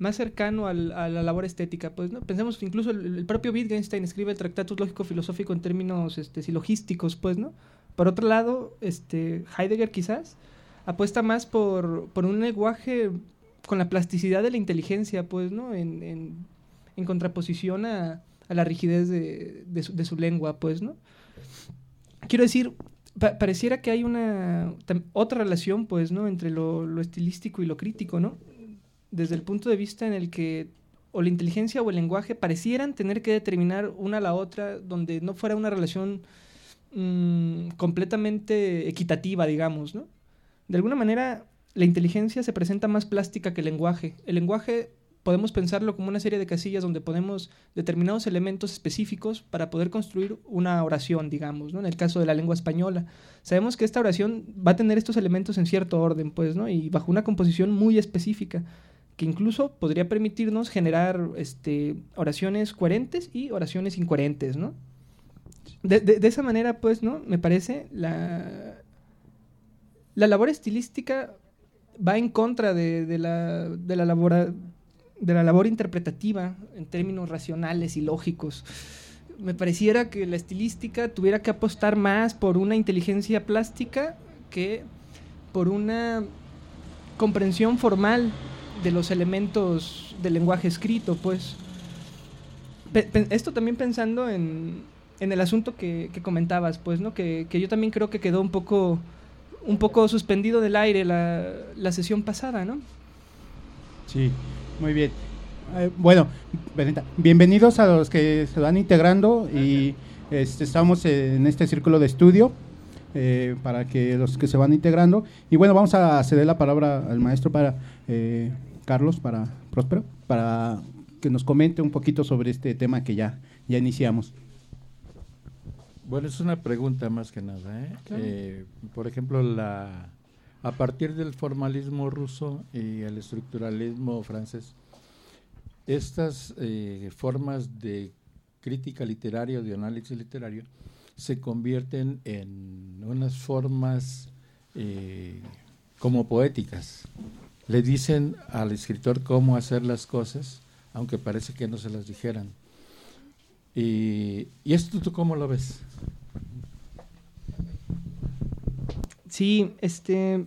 más cercano al, a la labor estética, pues, ¿no? Pensemos, incluso el, el propio Wittgenstein escribe el Tractatus Lógico-Filosófico en términos este, silogísticos, pues, ¿no? Por otro lado, este, Heidegger quizás apuesta más por, por un lenguaje con la plasticidad de la inteligencia, pues, ¿no? En, en, en contraposición a, a la rigidez de, de, su, de su lengua, pues, ¿no? Quiero decir, pa- pareciera que hay una tam, otra relación, pues, ¿no? Entre lo, lo estilístico y lo crítico, ¿no? Desde el punto de vista en el que o la inteligencia o el lenguaje parecieran tener que determinar una a la otra, donde no fuera una relación mmm, completamente equitativa, digamos, ¿no? De alguna manera, la inteligencia se presenta más plástica que el lenguaje. El lenguaje podemos pensarlo como una serie de casillas donde ponemos determinados elementos específicos para poder construir una oración, digamos, ¿no? En el caso de la lengua española, sabemos que esta oración va a tener estos elementos en cierto orden, pues, ¿no? Y bajo una composición muy específica, que incluso podría permitirnos generar este, oraciones coherentes y oraciones incoherentes, ¿no? De, de, de esa manera, pues, ¿no? Me parece la, la labor estilística va en contra de, de, la, de, la labor, de la labor interpretativa en términos racionales y lógicos. Me pareciera que la estilística tuviera que apostar más por una inteligencia plástica que por una comprensión formal de los elementos del lenguaje escrito, pues. Pe- pe- esto también pensando en, en el asunto que, que comentabas, pues, ¿no? Que, que yo también creo que quedó un poco, un poco suspendido del aire la, la sesión pasada, ¿no? Sí, muy bien. Eh, bueno, Benita, bienvenidos a los que se van integrando y este, estamos en este círculo de estudio eh, para que los que se van integrando. Y bueno, vamos a ceder la palabra al maestro para... Eh, Carlos, para Próspero, para que nos comente un poquito sobre este tema que ya, ya iniciamos. Bueno, es una pregunta más que nada, ¿eh? Claro. Eh, por ejemplo, la, a partir del formalismo ruso y el estructuralismo francés, estas eh, formas de crítica literaria o de análisis literario se convierten en unas formas eh, como poéticas. Le dicen al escritor cómo hacer las cosas, aunque parece que no se las dijeran. Y, ¿y esto tú cómo lo ves? Sí, este...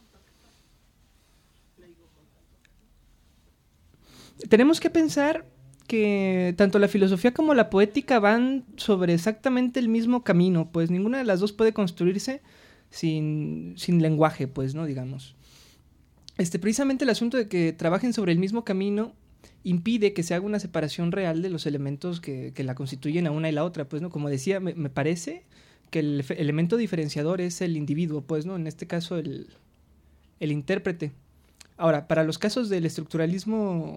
tenemos que pensar que tanto la filosofía como la poética van sobre exactamente el mismo camino, pues ninguna de las dos puede construirse sin, sin lenguaje, pues, ¿no? Digamos. Este, precisamente el asunto de que trabajen sobre el mismo camino impide que se haga una separación real de los elementos que, que la constituyen a una y la otra, pues, ¿no? Como decía, me, me parece que el efe- elemento diferenciador es el individuo, pues, ¿no? En este caso, el, el intérprete. Ahora, para los casos del estructuralismo,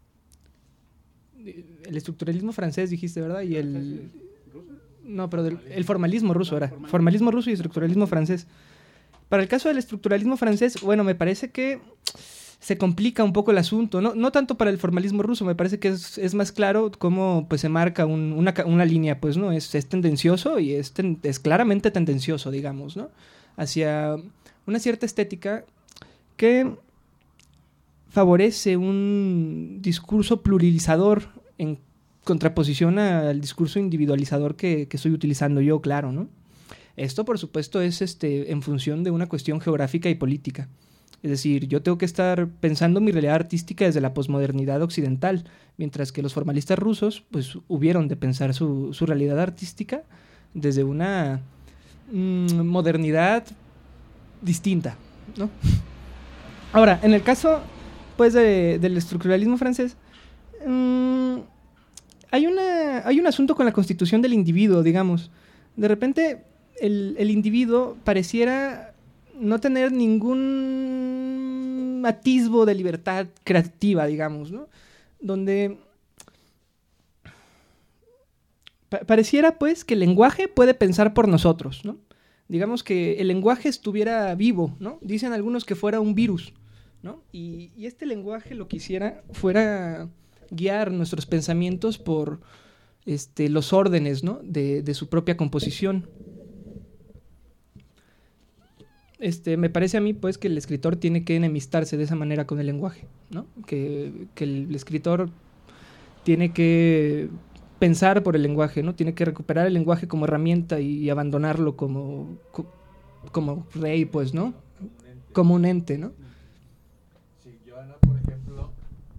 el estructuralismo francés, dijiste, ¿verdad? Y el... No, pero del, el formalismo ruso, era. Formalismo ruso y estructuralismo francés. Para el caso del estructuralismo francés, bueno, me parece que se complica un poco el asunto, no, no tanto para el formalismo ruso, me parece que es, es más claro cómo pues, se marca un, una, una línea, pues, ¿no? Es, es tendencioso y es, ten, es claramente tendencioso, digamos, ¿no? Hacia una cierta estética que favorece un discurso pluralizador en contraposición al discurso individualizador que, que estoy utilizando yo, claro, ¿no? Esto, por supuesto, es este, en función de una cuestión geográfica y política. Es decir, yo tengo que estar pensando mi realidad artística desde la posmodernidad occidental, mientras que los formalistas rusos pues, hubieron de pensar su, su realidad artística desde una mmm, modernidad distinta, ¿no? Ahora, en el caso pues, de, del estructuralismo francés, mmm, hay, una, hay un asunto con la constitución del individuo, digamos. De repente... El, el individuo pareciera no tener ningún atisbo de libertad creativa, digamos, ¿no? Donde pa- pareciera, pues, que el lenguaje puede pensar por nosotros, ¿no? Digamos que el lenguaje estuviera vivo, ¿no? Dicen algunos que fuera un virus, ¿no? Y, y este lenguaje lo que hiciera fuera guiar nuestros pensamientos por este, los órdenes, ¿no? de, de su propia composición. este, me parece a mí pues que el escritor tiene que enemistarse de esa manera con el lenguaje, ¿no? Que, que el escritor tiene que pensar por el lenguaje, ¿no? Tiene que recuperar el lenguaje como herramienta y, y abandonarlo como, co, como rey, pues, ¿no? Como un ente, ¿no? Sí, Joana, por ejemplo,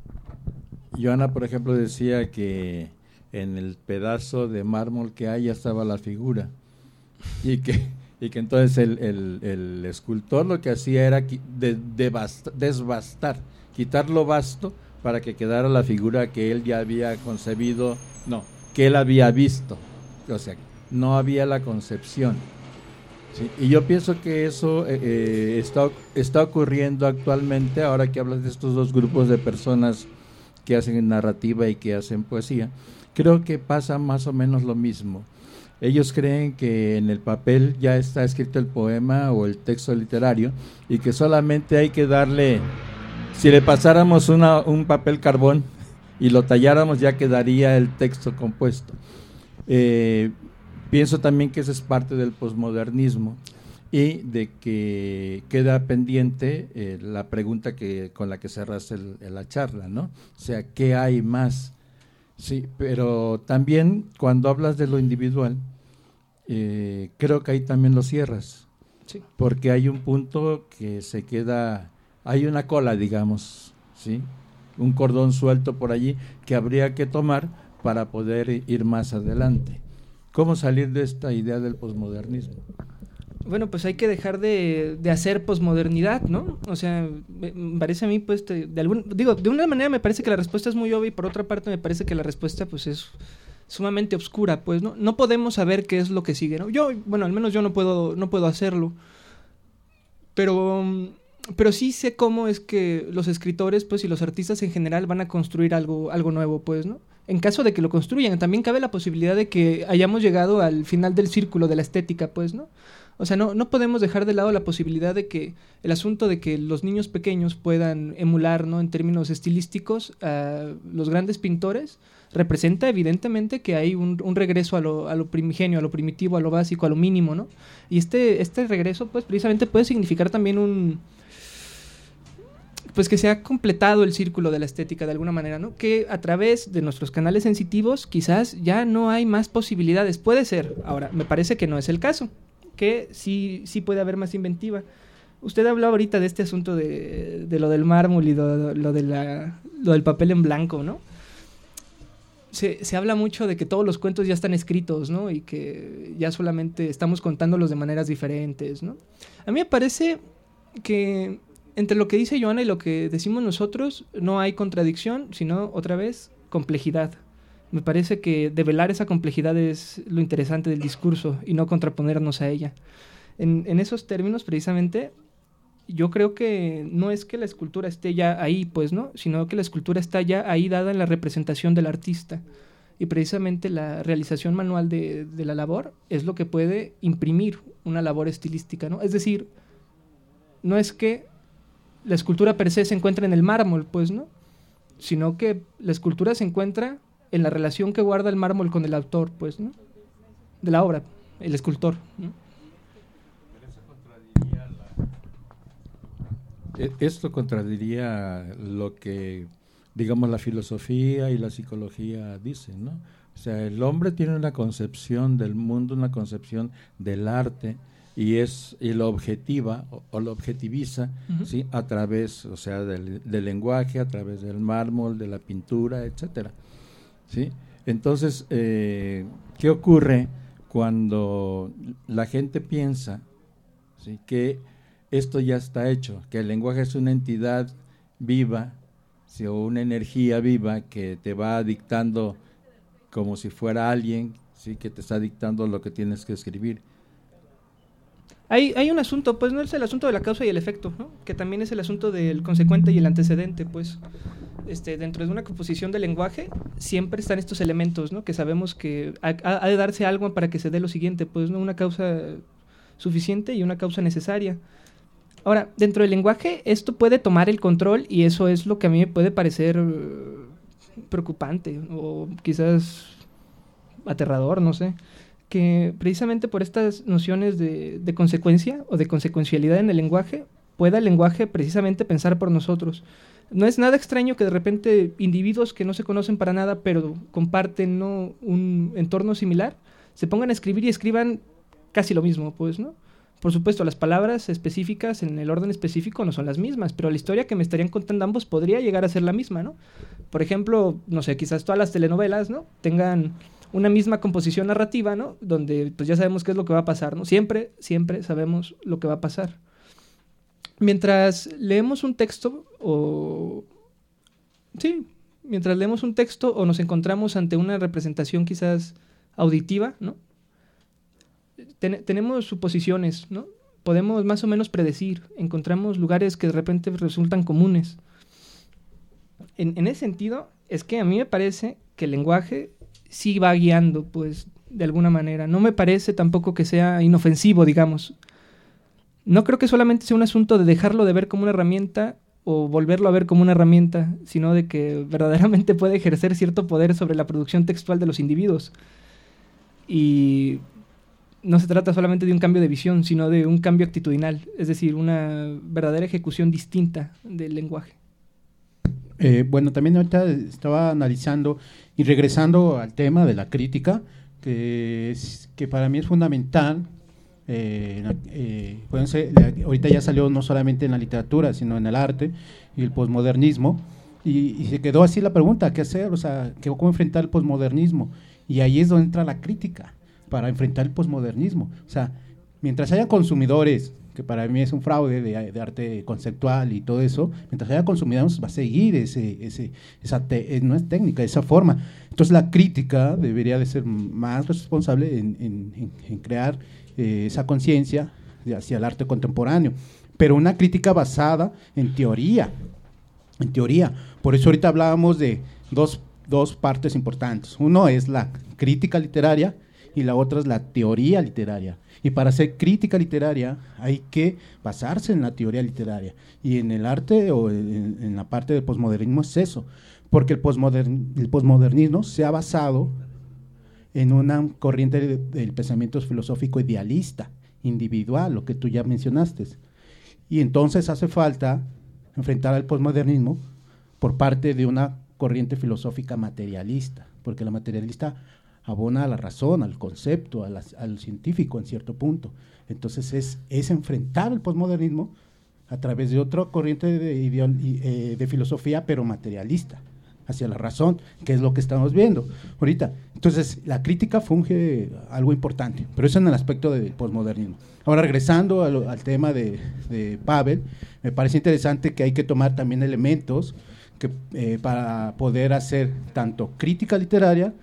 Joana, por ejemplo, decía que en el pedazo de mármol que hay ya estaba la figura y que, y que entonces el, el, el escultor lo que hacía era de, de bast, desbastar, quitar lo vasto para que quedara la figura que él ya había concebido, no, que él había visto, o sea, no había la concepción. Sí, y yo pienso que eso eh, eh, está, está ocurriendo actualmente, ahora que hablas de estos dos grupos de personas que hacen narrativa y que hacen poesía. Creo que pasa más o menos lo mismo. Ellos creen que en el papel ya está escrito el poema o el texto literario y que solamente hay que darle, si le pasáramos una, un papel carbón y lo talláramos, ya quedaría el texto compuesto. Eh, pienso también que eso es parte del posmodernismo y de que queda pendiente eh, la pregunta que con la que cerraste el, la charla, ¿no? O sea, ¿qué hay más? Sí, pero también cuando hablas de lo individual, eh, creo que ahí también lo cierras, sí, porque hay un punto que se queda, hay una cola, digamos, ¿sí? Un cordón suelto por allí que habría que tomar para poder ir más adelante. ¿Cómo salir de esta idea del posmodernismo? Bueno, pues hay que dejar de, de hacer posmodernidad, ¿no? O sea, me parece a mí, pues, de, de algún, digo, de una manera me parece que la respuesta es muy obvia y por otra parte me parece que la respuesta, pues, es sumamente oscura, pues, ¿no? No podemos saber qué es lo que sigue, ¿no? Yo, bueno, al menos yo no puedo, no puedo hacerlo, pero, pero sí sé cómo es que los escritores, pues, y los artistas en general van a construir algo, algo nuevo, pues, ¿no? En caso de que lo construyan, también cabe la posibilidad de que hayamos llegado al final del círculo de la estética, pues, ¿no? O sea, no, no podemos dejar de lado la posibilidad de que el asunto de que los niños pequeños puedan emular, ¿no? En términos estilísticos a los grandes pintores, representa evidentemente que hay un, un regreso a lo, a lo primigenio, a lo primitivo, a lo básico, a lo mínimo, ¿no? Y este, este regreso, pues, precisamente puede significar también un... pues que se ha completado el círculo de la estética de alguna manera, ¿no? Que a través de nuestros canales sensitivos quizás ya no hay más posibilidades. Puede ser. Ahora, me parece que no es el caso, que sí, sí puede haber más inventiva. Usted habló ahorita de este asunto de, de lo del mármol y lo, lo, de la, lo del papel en blanco, ¿no? Se, se habla mucho de que todos los cuentos ya están escritos, ¿no? Y que ya solamente estamos contándolos de maneras diferentes, ¿no? A mí me parece que entre lo que dice Joana y lo que decimos nosotros no hay contradicción, sino, otra vez, complejidad. Me parece que develar esa complejidad es lo interesante del discurso y no contraponernos a ella. En, en esos términos, precisamente, yo creo que no es que la escultura esté ya ahí, pues, ¿no? Sino que la escultura está ya ahí dada en la representación del artista. Y precisamente la realización manual de, de la labor es lo que puede imprimir una labor estilística, ¿no? Es decir, no es que la escultura per se se encuentra en el mármol, pues, ¿no? Sino que la escultura se encuentra en la relación que guarda el mármol con el autor, pues, ¿no? De la obra, el escultor, ¿no? Pero eso contradiría la... Esto contradiría lo que, digamos, la filosofía y la psicología dicen, ¿no? O sea, el hombre tiene una concepción del mundo, una concepción del arte, y es y lo objetiva o, o lo objetiviza, uh-huh, ¿sí? A través, o sea, del, del lenguaje, a través del mármol, de la pintura, etcétera, ¿sí? Entonces, eh, ¿qué ocurre cuando la gente piensa, ¿sí?, que esto ya está hecho, que el lenguaje es una entidad viva, ¿sí?, o una energía viva que te va dictando como si fuera alguien, ¿sí?, que te está dictando lo que tienes que escribir? Hay, hay un asunto, pues, no es el asunto de la causa y el efecto, ¿no? Que también es el asunto del consecuente y el antecedente, pues. Este, dentro de una composición del lenguaje siempre están estos elementos, ¿no? Que sabemos que ha, ha de darse algo para que se dé lo siguiente, pues, ¿no? Una causa suficiente y una causa necesaria. Ahora, dentro del lenguaje esto puede tomar el control y eso es lo que a mí me puede parecer preocupante o quizás aterrador, no sé. que precisamente por estas nociones de, de consecuencia o de consecuencialidad en el lenguaje, pueda el lenguaje precisamente pensar por nosotros. No es nada extraño que de repente individuos que no se conocen para nada, pero comparten, ¿no?, un entorno similar, se pongan a escribir y escriban casi lo mismo, pues, ¿no? Por supuesto, las palabras específicas en el orden específico no son las mismas, pero la historia que me estarían contando ambos podría llegar a ser la misma, ¿no? Por ejemplo, no sé, quizás todas las telenovelas, ¿no?, tengan una misma composición narrativa, ¿no?, donde pues ya sabemos qué es lo que va a pasar, ¿no? Siempre, siempre sabemos lo que va a pasar. Mientras leemos un texto o... Sí, mientras leemos un texto o nos encontramos ante una representación quizás auditiva, ¿no?, Ten- tenemos suposiciones, ¿no? Podemos más o menos predecir, encontramos lugares que de repente resultan comunes. En, en ese sentido, es que a mí me parece que el lenguaje sí va guiando, pues, de alguna manera. No me parece tampoco que sea inofensivo, digamos. No creo que solamente sea un asunto de dejarlo de ver como una herramienta o volverlo a ver como una herramienta, sino de que verdaderamente puede ejercer cierto poder sobre la producción textual de los individuos. Y no se trata solamente de un cambio de visión, sino de un cambio actitudinal, es decir, una verdadera ejecución distinta del lenguaje. Eh, bueno, también ahorita estaba analizando y regresando al tema de la crítica, que, es, que para mí es fundamental. Eh, eh, pueden ser, ahorita ya salió no solamente en la literatura, sino en el arte y el posmodernismo, y, y se quedó así la pregunta, ¿qué hacer? O sea, ¿cómo enfrentar el posmodernismo? Y ahí es donde entra la crítica, para enfrentar el posmodernismo. O sea, mientras haya consumidores, que para mí es un fraude de, de arte conceptual y todo eso, mientras haya consumidores va a seguir ese, ese, esa te, no es técnica, esa forma. Entonces la crítica debería de ser más responsable en, en, en, en crear eh, esa conciencia hacia el arte contemporáneo, pero una crítica basada en teoría, en teoría. Por eso ahorita hablábamos de dos, dos partes importantes. Uno es la crítica literaria, y la otra es la teoría literaria. Y para hacer crítica literaria hay que basarse en la teoría literaria. Y en el arte o en, en la parte del posmodernismo es eso, porque el, posmodern, el posmodernismo se ha basado en una corriente de, del pensamiento filosófico idealista, individual, lo que tú ya mencionaste. Y entonces hace falta enfrentar al posmodernismo por parte de una corriente filosófica materialista, porque la materialista abona a la razón, al concepto, a la, al científico en cierto punto. Entonces es, es enfrentar el posmodernismo a través de otra corriente de, ideal, eh, de filosofía, pero materialista, hacia la razón, que es lo que estamos viendo ahorita. Entonces la crítica funge algo importante, pero eso en el aspecto del posmodernismo. Ahora regresando al, al tema de, de Pavel, me parece interesante que hay que tomar también elementos que, eh, para poder hacer tanto crítica literaria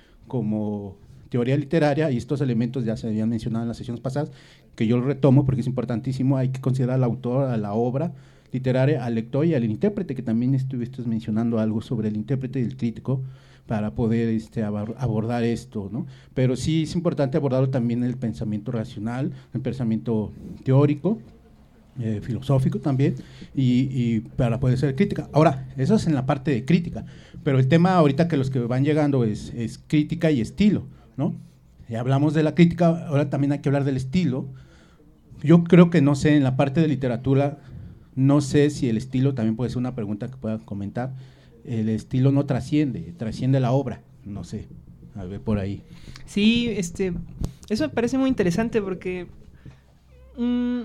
como teoría literaria, y estos elementos ya se habían mencionado en las sesiones pasadas, que yo lo retomo porque es importantísimo. Hay que considerar al autor, a la obra literaria, al lector y al intérprete, que también estuviste mencionando algo sobre el intérprete y el crítico para poder este, abordar esto, ¿no? Pero sí es importante abordarlo también en el pensamiento racional, el pensamiento teórico, eh, filosófico también, y, y para poder ser crítica. Ahora, eso es en la parte de crítica, pero el tema ahorita que los que van llegando es, es crítica y estilo, ¿no? Ya hablamos de la crítica, ahora también hay que hablar del estilo. Yo creo que no sé, en la parte de literatura, no sé si el estilo también puede ser una pregunta que pueda comentar. El estilo no trasciende, trasciende la obra, no sé, a ver por ahí. Sí, este, eso me parece muy interesante porque mmm,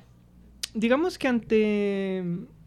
digamos que ante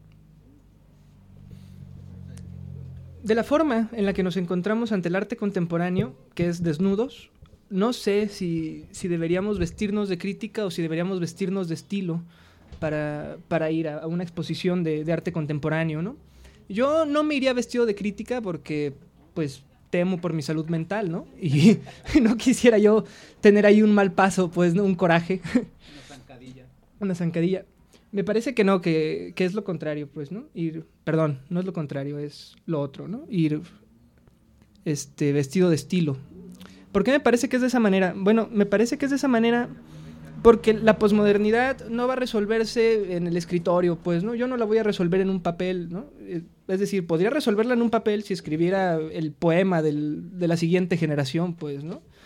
de la forma en la que nos encontramos ante el arte contemporáneo, que es desnudos, no sé si, si deberíamos vestirnos de crítica o si deberíamos vestirnos de estilo para, para ir a, a una exposición de, de arte contemporáneo, ¿no? Yo no me iría vestido de crítica porque, pues, temo por mi salud mental, ¿no? Y no quisiera yo tener ahí un mal paso, pues, ¿no? Un coraje. Una zancadilla. Una zancadilla. Me parece que no, que, que es lo contrario, pues, ¿no? Ir, perdón, no es lo contrario, es lo otro, ¿no? Ir este, vestido de estilo. ¿Por qué me parece que es de esa manera? Bueno, me parece que es de esa manera porque la posmodernidad no va a resolverse en el escritorio, pues, ¿no? Yo no la voy a resolver en un papel, ¿no? Es decir, podría resolverla en un papel si escribiera el poema del, de la siguiente generación, pues, ¿no?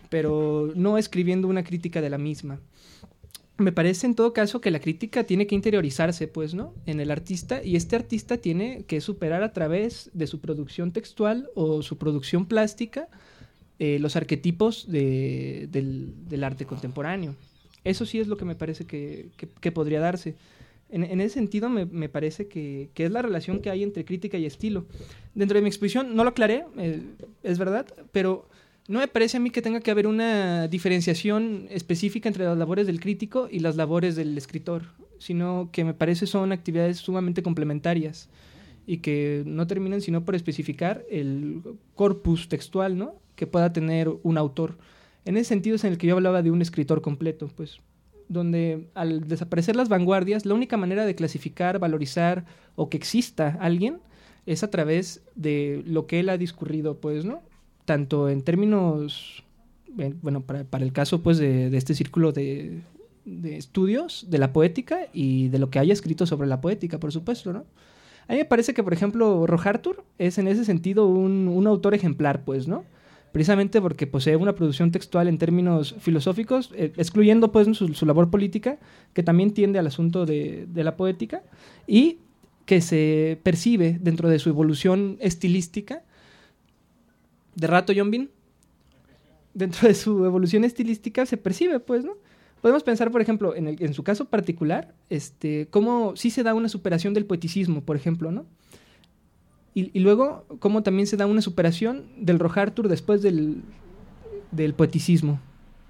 pero no escribiendo una crítica de la misma. Me parece en todo caso que la crítica tiene que interiorizarse, pues, ¿no?, en el artista, y este artista tiene que superar a través de su producción textual o su producción plástica eh, los arquetipos de, del, del arte contemporáneo. Eso sí es lo que me parece que, que, que podría darse. En, en ese sentido me, me parece que, que es la relación que hay entre crítica y estilo. Dentro de mi exposición no lo aclaré, eh, es verdad, pero no me parece a mí que tenga que haber una diferenciación específica entre las labores del crítico y las labores del escritor, sino que me parece son actividades sumamente complementarias y que no terminan sino por especificar el corpus textual, ¿no?, que pueda tener un autor. En ese sentido es en el que yo hablaba de un escritor completo, pues, donde al desaparecer las vanguardias, la única manera de clasificar, valorizar o que exista alguien es a través de lo que él ha discurrido, pues, ¿no?, tanto en términos, bueno, para, para el caso, pues, de, de este círculo de, de estudios de la poética y de lo que haya escrito sobre la poética, por supuesto, ¿no? A mí me parece que, por ejemplo, Rojartur es en ese sentido un, un autor ejemplar, pues, ¿no?, precisamente porque posee una producción textual en términos filosóficos, eh, excluyendo pues su, su labor política, que también tiende al asunto de, de la poética, y que se percibe dentro de su evolución estilística. ¿De rato, John Bean? Dentro de su evolución estilística se percibe, pues, ¿no? Podemos pensar, por ejemplo, en, el, en su caso particular, este, cómo sí se da una superación del poeticismo, por ejemplo, ¿no? Y, y luego, cómo también se da una superación del Rojartur después del, del poeticismo.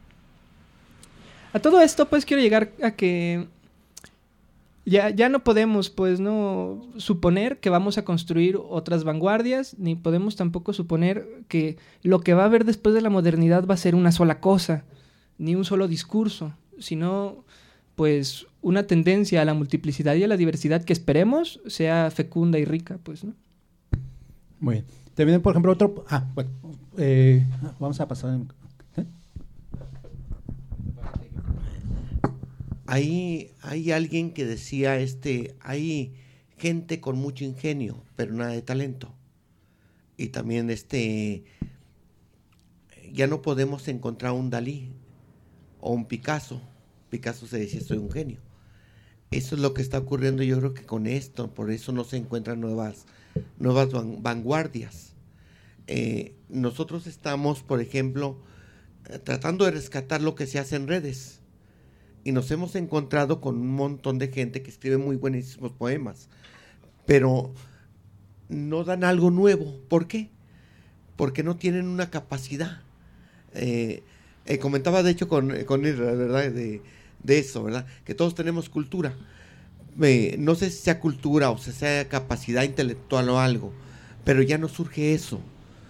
A todo esto, pues, quiero llegar a que ya, ya no podemos, pues, no suponer que vamos a construir otras vanguardias, ni podemos tampoco suponer que lo que va a haber después de la modernidad va a ser una sola cosa, ni un solo discurso, sino, pues, una tendencia a la multiplicidad y a la diversidad que esperemos sea fecunda y rica, pues, ¿no? Muy bien. También, por ejemplo, otro... Ah, bueno, eh, vamos a pasar... ¿eh? Hay, hay alguien que decía, este, hay gente con mucho ingenio, pero nada de talento. Y también, este, ya no podemos encontrar un Dalí o un Picasso. Picasso se decía, soy un genio. Eso es lo que está ocurriendo, yo creo que con esto, por eso no se encuentran nuevas... nuevas vanguardias. Eh, nosotros estamos, por ejemplo, eh, tratando de rescatar lo que se hace en redes, y nos hemos encontrado con un montón de gente que escribe muy buenísimos poemas, pero no dan algo nuevo. ¿Por qué? Porque no tienen una capacidad. Eh, eh, comentaba de hecho con, con él, ¿verdad? De, de eso, ¿verdad? Que todos tenemos cultura. Eh, no sé si sea cultura o si sea capacidad intelectual o algo, pero ya no surge eso.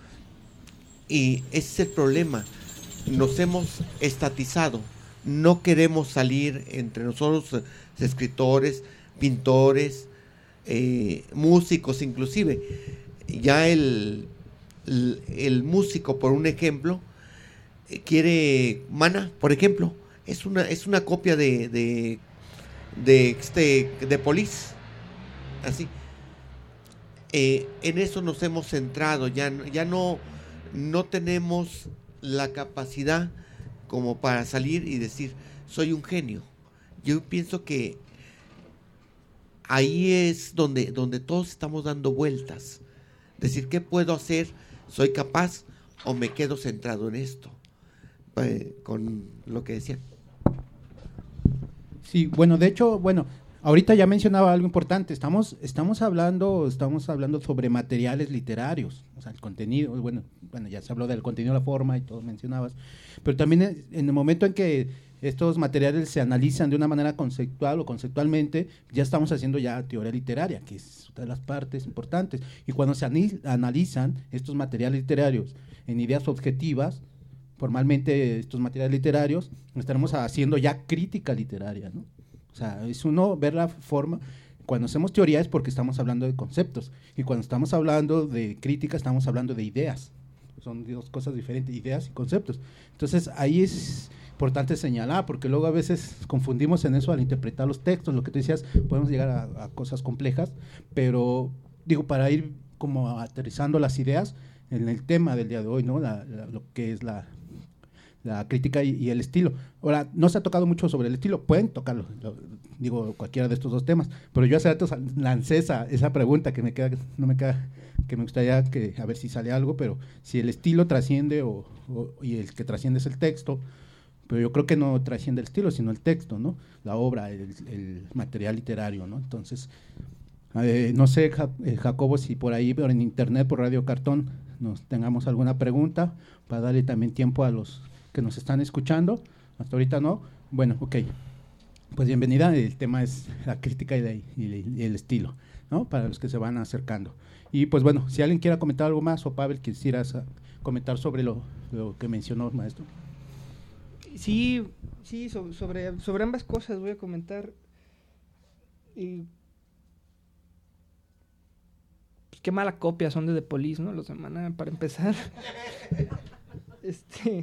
Y ese es el problema. Nos hemos estatizado. No queremos salir entre nosotros, eh, escritores, pintores, eh, músicos inclusive. Ya el, el, el músico, por un ejemplo, eh, quiere... Mana, por ejemplo, es una, es una copia de... de de este de Police, así. Eh, en eso nos hemos centrado, ya, ya no, no tenemos la capacidad como para salir y decir, soy un genio. Yo pienso que ahí es donde, donde todos estamos dando vueltas. Decir, ¿qué puedo hacer? ¿Soy capaz o me quedo centrado en esto? Eh, con lo que decían. Sí, bueno, de hecho, bueno, ahorita ya mencionaba algo importante. Estamos, estamos hablando, estamos hablando sobre materiales literarios, o sea, el contenido. Bueno, bueno, ya se habló del contenido, la forma y todo mencionabas, pero también en el momento en que estos materiales se analizan de una manera conceptual o conceptualmente, ya estamos haciendo ya teoría literaria, que es una de las partes importantes. Y cuando se analizan estos materiales literarios en ideas objetivas, formalmente estos materiales literarios, estaremos haciendo ya crítica literaria, ¿no? O sea, es uno ver la forma, cuando hacemos teoría es porque estamos hablando de conceptos, y cuando estamos hablando de crítica estamos hablando de ideas, son dos cosas diferentes, ideas y conceptos. Entonces ahí es importante señalar, porque luego a veces confundimos en eso al interpretar los textos, lo que tú decías, podemos llegar a, a cosas complejas, pero digo, para ir como aterrizando las ideas en el tema del día de hoy, ¿no? La, la, lo que es la la crítica y, y el estilo. Ahora, no se ha tocado mucho sobre el estilo, pueden tocarlo, lo, digo, cualquiera de estos dos temas, pero yo hace rato lancé esa, esa pregunta que me queda, no me queda, que me gustaría que, a ver si sale algo, pero si el estilo trasciende o, o, y el que trasciende es el texto, pero yo creo que no trasciende el estilo, sino el texto, ¿no? La obra, el, el material literario, ¿no? Entonces, eh, no sé, ja, eh, Jacobo, si por ahí, pero en internet, por Radio Cartón, nos tengamos alguna pregunta, para darle también tiempo a los que nos están escuchando. Hasta ahorita no. Bueno, ok. Pues bienvenida. El tema es la crítica y, la, y, y el estilo, ¿no? Para los que se van acercando. Y pues bueno, si alguien quiera comentar algo más, o Pavel, quisieras comentar sobre lo, lo que mencionó el maestro. Sí, sí, sobre, sobre, sobre ambas cosas voy a comentar. Y pues, qué mala copia son de The Police, ¿no? Los de Maná, para empezar. este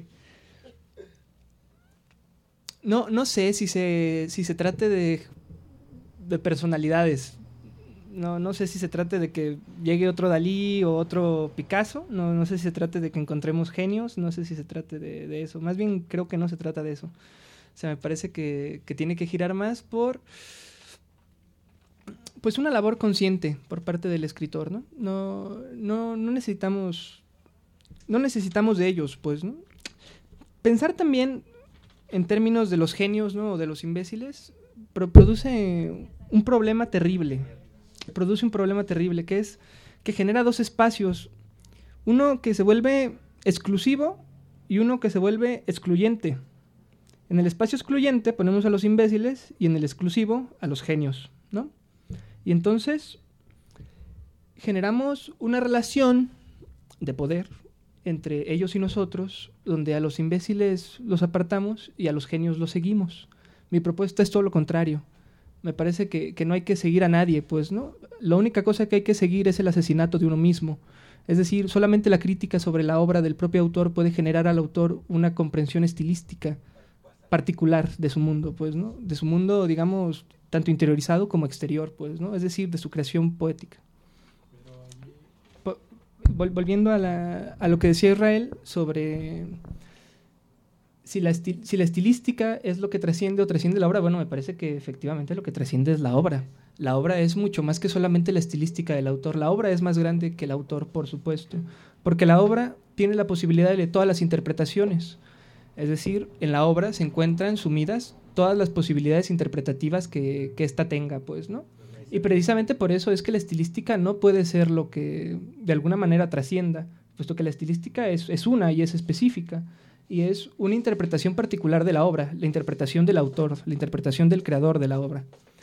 no no sé si se si se trate de de personalidades. No no sé si se trate de que llegue otro Dalí o otro Picasso. No no sé si se trate de que encontremos genios. No sé si se trate de, de eso. Más bien creo que no se trata de eso. O sea, me parece que, que tiene que girar más por pues una labor consciente por parte del escritor, ¿no? No no no necesitamos no necesitamos de ellos, pues, ¿no? Pensar también en términos de los genios, ¿no? O de los imbéciles, pro- produce un problema terrible. Produce un problema terrible, que es que genera dos espacios. Uno que se vuelve exclusivo y uno que se vuelve excluyente. En el espacio excluyente ponemos a los imbéciles y en el exclusivo a los genios, ¿no? Y entonces generamos una relación de poder entre ellos y nosotros, donde a los imbéciles los apartamos y a los genios los seguimos. Mi propuesta es todo lo contrario. Me parece que, que no hay que seguir a nadie, pues, ¿no? La única cosa que hay que seguir es el asesinato de uno mismo. Es decir, solamente la crítica sobre la obra del propio autor puede generar al autor una comprensión estilística particular de su mundo, pues, ¿no? De su mundo, digamos, tanto interiorizado como exterior, pues, ¿no? Es decir, de su creación poética. Volviendo a, la, a lo que decía Israel sobre si la, esti, si la estilística es lo que trasciende o trasciende la obra, bueno, me parece que efectivamente lo que trasciende es la obra. La obra es mucho más que solamente la estilística del autor. La obra es más grande que el autor, por supuesto, porque la obra tiene la posibilidad de todas las interpretaciones. Es decir, en la obra se encuentran sumidas todas las posibilidades interpretativas que, que ésta tenga, pues, ¿no? Y precisamente por eso es que la estilística no puede ser lo que de alguna manera trascienda, puesto que la estilística es, es una y es específica, y es una interpretación particular de la obra, la interpretación del autor, la interpretación del creador de la obra.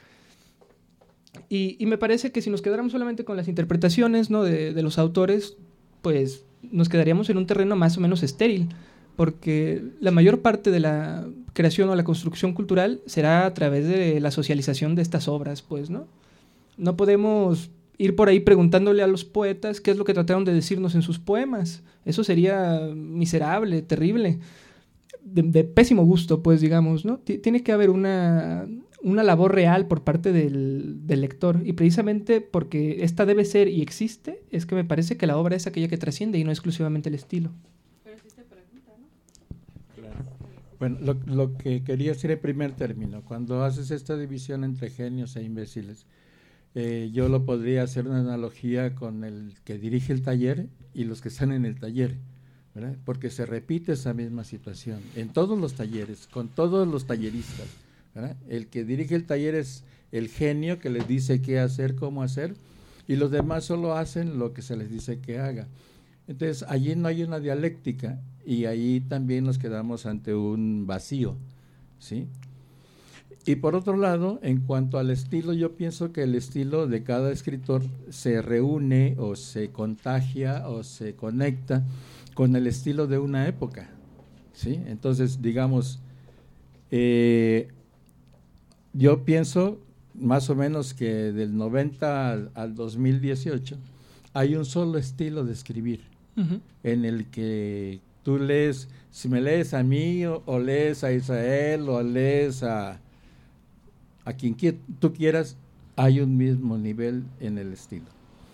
Y, y me parece que si nos quedáramos solamente con las interpretaciones, ¿no? de, de los autores, pues nos quedaríamos en un terreno más o menos estéril, porque la mayor parte de la creación o la construcción cultural será a través de la socialización de estas obras, pues, ¿no? No podemos ir por ahí preguntándole a los poetas qué es lo que trataron de decirnos en sus poemas. Eso sería miserable, terrible, de, de pésimo gusto, pues, digamos, ¿no? T- tiene que haber una, una labor real por parte del, del lector, y precisamente porque esta debe ser y existe, es que me parece que la obra es aquella que trasciende y no exclusivamente el estilo. Pero sí te pregunta, ¿no? Claro. Bueno, lo, lo que quería decir en primer término, cuando haces esta división entre genios e imbéciles, Eh, yo lo podría hacer una analogía con el que dirige el taller y los que están en el taller, ¿verdad? Porque se repite esa misma situación en todos los talleres, con todos los talleristas, ¿verdad? El que dirige el taller es el genio que les dice qué hacer, cómo hacer, y los demás solo hacen lo que se les dice que haga. Entonces, allí no hay una dialéctica y ahí también nos quedamos ante un vacío, ¿sí? Y por otro lado, en cuanto al estilo, yo pienso que el estilo de cada escritor se reúne o se contagia o se conecta con el estilo de una época, ¿sí? Entonces, digamos, eh, yo pienso más o menos que del noventa al, al dos mil dieciocho hay un solo estilo de escribir, uh-huh, en el que tú lees, si me lees a mí o, o lees a Israel o lees a a quien tú quieras, hay un mismo nivel en el estilo.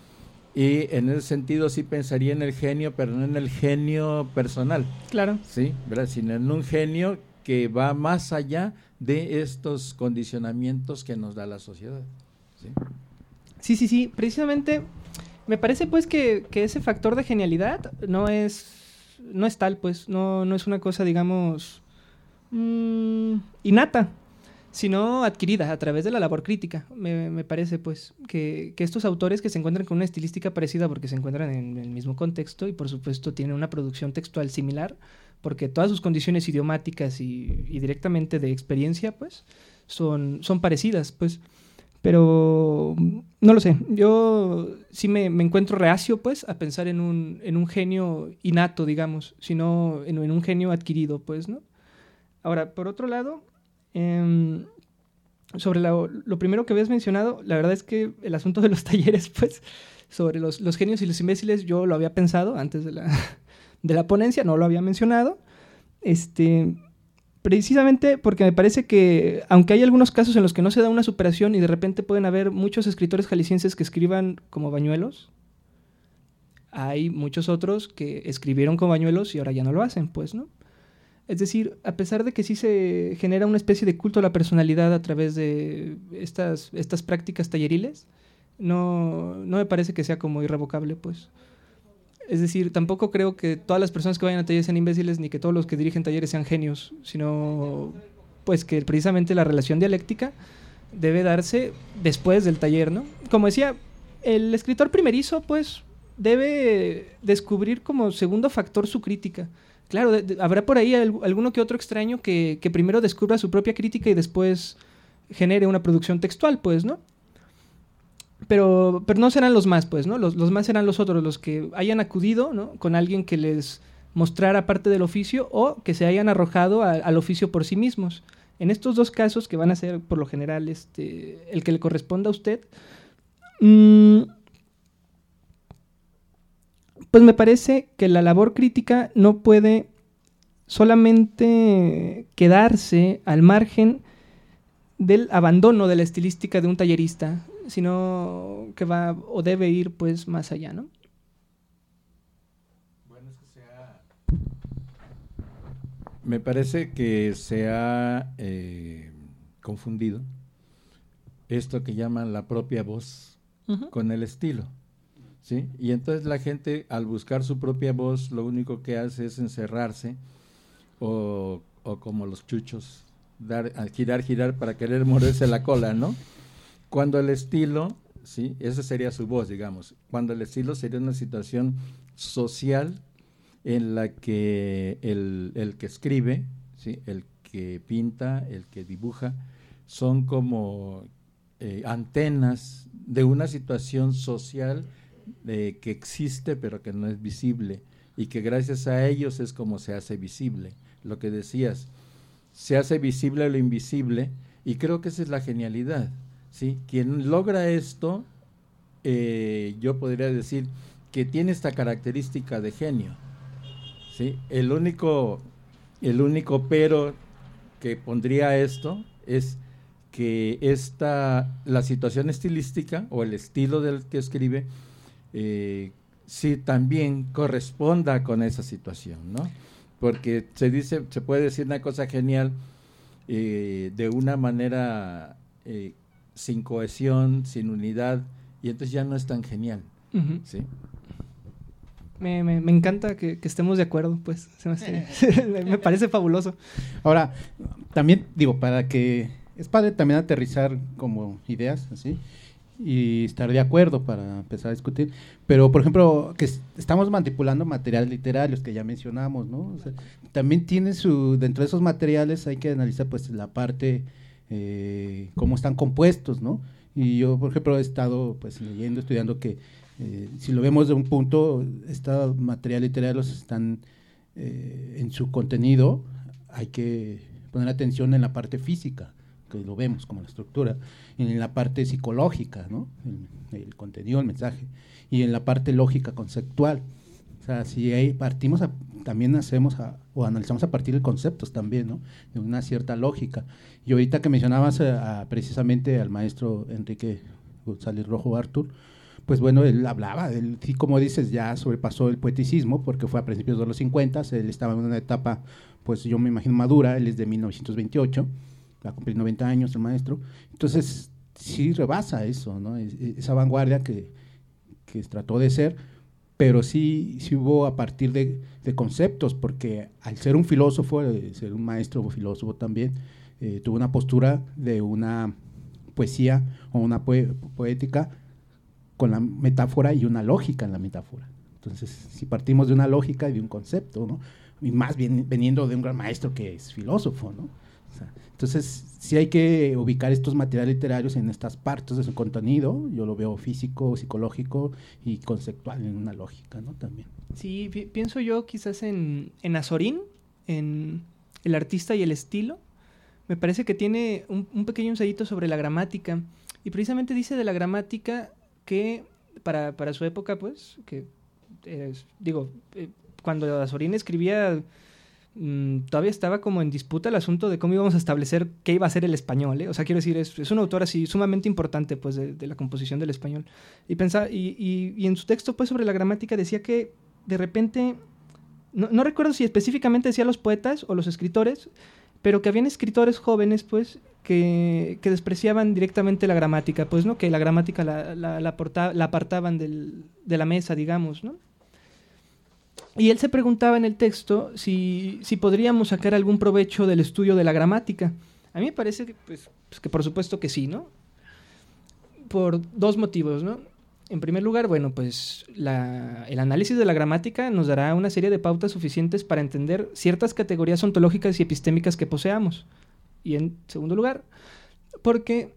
Y en ese sentido sí pensaría en el genio, pero no en el genio personal. Claro. Sí, ¿verdad? Sino en un genio que va más allá de estos condicionamientos que nos da la sociedad. Sí, sí, sí, sí. Precisamente me parece pues que, que ese factor de genialidad no es, no es tal, pues, no, no es una cosa, digamos, mmm, innata, sino adquirida a través de la labor crítica. Me, me parece, pues, que, que estos autores que se encuentran con una estilística parecida porque se encuentran en el mismo contexto y, por supuesto, tienen una producción textual similar, porque todas sus condiciones idiomáticas y, y directamente de experiencia, pues, son, son parecidas, pues. Pero, no lo sé, yo sí me, me encuentro reacio, pues, a pensar en un, en un genio innato, digamos, sino en, en un genio adquirido, pues, ¿no? Ahora, por otro lado... Eh, sobre la, lo primero que habías mencionado, la verdad es que el asunto de los talleres, pues, sobre los, los genios y los imbéciles, yo lo había pensado antes de la, de la ponencia, no lo había mencionado, este, precisamente porque me parece que, aunque hay algunos casos en los que no se da una superación y de repente pueden haber muchos escritores jaliscienses que escriban como Bañuelos, hay muchos otros que escribieron como Bañuelos y ahora ya no lo hacen, pues, ¿no? Es decir, a pesar de que sí se genera una especie de culto a la personalidad a través de estas, estas prácticas talleriles, no, no me parece que sea como irrevocable, pues. Es decir, tampoco creo que todas las personas que vayan a talleres sean imbéciles ni que todos los que dirigen talleres sean genios, sino pues que precisamente la relación dialéctica debe darse después del taller, ¿no? Como decía, el escritor primerizo, pues, debe descubrir como segundo factor su crítica. Claro, de, de, habrá por ahí el, alguno que otro extraño que, que primero descubra su propia crítica y después genere una producción textual, pues, ¿no? Pero, pero no serán los más, pues, ¿no? Los, los más serán los otros, los que hayan acudido, ¿no? Con alguien que les mostrara parte del oficio o que se hayan arrojado a, al oficio por sí mismos. En estos dos casos, que van a ser por lo general este, el que le corresponda a usted, mmm, pues me parece que la labor crítica no puede solamente quedarse al margen del abandono de la estilística de un tallerista, sino que va o debe ir pues más allá, ¿no? Bueno, es que se ha... Me parece que se ha eh, confundido esto que llaman la propia voz uh-huh. con el estilo. ¿Sí? Y entonces la gente, al buscar su propia voz, lo único que hace es encerrarse o, o como los chuchos, dar, girar, girar para querer morderse la cola, ¿no? Cuando el estilo, ¿sí? Esa sería su voz, digamos. Cuando el estilo sería una situación social en la que el, el que escribe, ¿sí? El que pinta, el que dibuja, son como eh, antenas de una situación social Eh, que existe pero que no es visible y que gracias a ellos es como se hace visible. Lo que decías, se hace visible lo invisible y creo que esa es la genialidad, ¿sí? Quien logra esto, eh, yo podría decir que tiene esta característica de genio, ¿sí? El único, el único pero que pondría esto es que esta, la situación estilística o el estilo del que escribe Eh, sí también corresponda con esa situación, ¿no? Porque se dice, se puede decir una cosa genial eh, de una manera eh, sin cohesión, sin unidad, y entonces ya no es tan genial, uh-huh. ¿sí? Me, me, me encanta que, que estemos de acuerdo, pues, se me, hace, me parece fabuloso. Ahora, también digo, para que, es padre también aterrizar como ideas, así, y estar de acuerdo para empezar a discutir, pero por ejemplo que estamos manipulando materiales literarios que ya mencionamos, ¿no? O sea, también tiene su, dentro de esos materiales hay que analizar pues la parte eh, cómo están compuestos, ¿no? Y yo por ejemplo he estado pues leyendo, estudiando que eh, si lo vemos de un punto, estos materiales literarios están eh, en su contenido, hay que poner atención en la parte física, que lo vemos como la estructura, en la parte psicológica, ¿no? el, el contenido, el mensaje, y en la parte lógica, conceptual. O sea, si ahí partimos, a, también hacemos a, o analizamos a partir de conceptos también, ¿no? De una cierta lógica. Y ahorita que mencionabas a, a, precisamente al maestro Enrique González Rojo Artur, pues bueno, él hablaba, él, sí, como dices, ya sobrepasó el poeticismo, porque fue a principios de los cincuenta, él estaba en una etapa, pues yo me imagino madura, él es de mil novecientos veintiocho, va a cumplir noventa años el maestro, entonces sí rebasa eso, ¿no? Es, esa vanguardia que, que trató de ser, pero sí, sí hubo a partir de, de conceptos, porque al ser un filósofo, eh, ser un maestro o filósofo también, eh, tuvo una postura de una poesía o una poe- poética con la metáfora y una lógica en la metáfora. Entonces, si partimos de una lógica y de un concepto, ¿no? Y más bien veniendo de un gran maestro que es filósofo, ¿no? O sea, entonces, sí hay que ubicar estos materiales literarios en estas partes de su contenido, yo lo veo físico, psicológico y conceptual en una lógica, ¿no? También. Sí, pi- pienso yo quizás en, en Azorín, en El artista y el estilo. Me parece que tiene un, un pequeño ensayito sobre la gramática, y precisamente dice de la gramática que para, para su época, pues, que eh, digo, eh, cuando Azorín escribía, mmm, todavía estaba como en disputa el asunto de cómo íbamos a establecer qué iba a ser el español, ¿eh? O sea, quiero decir, es, es un autor así sumamente importante, pues, de, de la composición del español. Y, pensaba, y, y, y en su texto, pues, sobre la gramática decía que de repente, no, no recuerdo si específicamente decía los poetas o los escritores, pero que habían escritores jóvenes, pues, que, que despreciaban directamente la gramática, pues, ¿no? Que la gramática la, la, la, porta, la apartaban del, de la mesa, digamos, ¿no? Y él se preguntaba en el texto si, si podríamos sacar algún provecho del estudio de la gramática. A mí me parece que, pues, pues, que por supuesto que sí, ¿no? Por dos motivos, ¿no? En primer lugar, bueno, pues la, el análisis de la gramática nos dará una serie de pautas suficientes para entender ciertas categorías ontológicas y epistémicas que poseamos. Y en segundo lugar, porque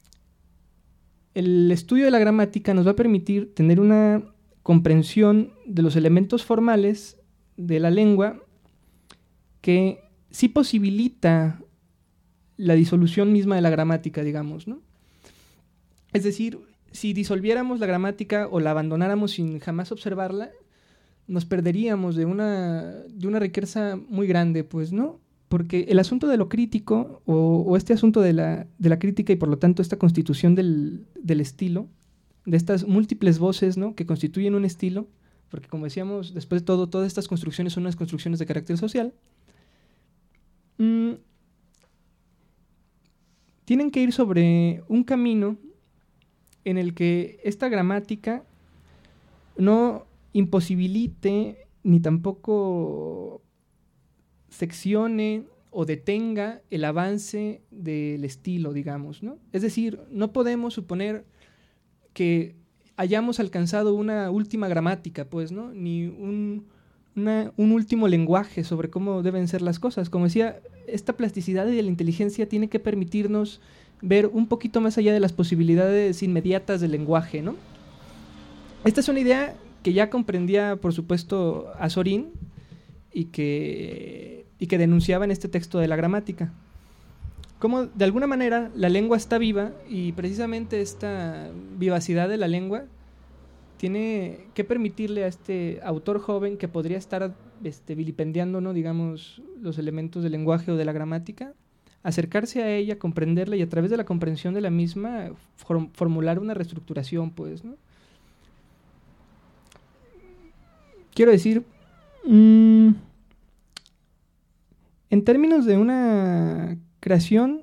el estudio de la gramática nos va a permitir tener una comprensión de los elementos formales de la lengua que sí posibilita la disolución misma de la gramática, digamos, ¿no? Es decir, si disolviéramos la gramática o la abandonáramos sin jamás observarla, nos perderíamos de una, de una riqueza muy grande, pues, ¿no? Porque el asunto de lo crítico, o, o este asunto de la, de la crítica y por lo tanto esta constitución del, del estilo, de estas múltiples voces, ¿no?, que constituyen un estilo, porque como decíamos, después de todo, todas estas construcciones son unas construcciones de carácter social, mmm, tienen que ir sobre un camino en el que esta gramática no imposibilite ni tampoco seccione o detenga el avance del estilo, digamos, ¿no? Es decir, no podemos suponer que hayamos alcanzado una última gramática, pues, ¿no? Ni un, una, un último lenguaje sobre cómo deben ser las cosas. Como decía, esta plasticidad de la inteligencia tiene que permitirnos ver un poquito más allá de las posibilidades inmediatas del lenguaje, ¿no? Esta es una idea que ya comprendía, por supuesto, Azorín y que, y que denunciaba en este texto de la gramática. Cómo, de alguna manera, la lengua está viva y precisamente esta vivacidad de la lengua tiene que permitirle a este autor joven que podría estar este, vilipendiando, ¿no?, digamos, los elementos del lenguaje o de la gramática, acercarse a ella, comprenderla y a través de la comprensión de la misma form- formular una reestructuración, pues, ¿no? Quiero decir, mmm, en términos de una creación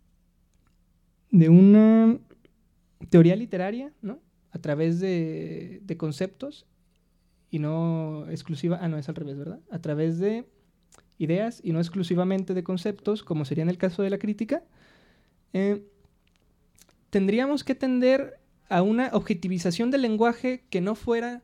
de una teoría literaria, ¿no?, a través de, de conceptos y no exclusiva, ah, no, es al revés, ¿verdad? A través de ideas y no exclusivamente de conceptos, como sería en el caso de la crítica, eh, tendríamos que tender a una objetivización del lenguaje que no fuera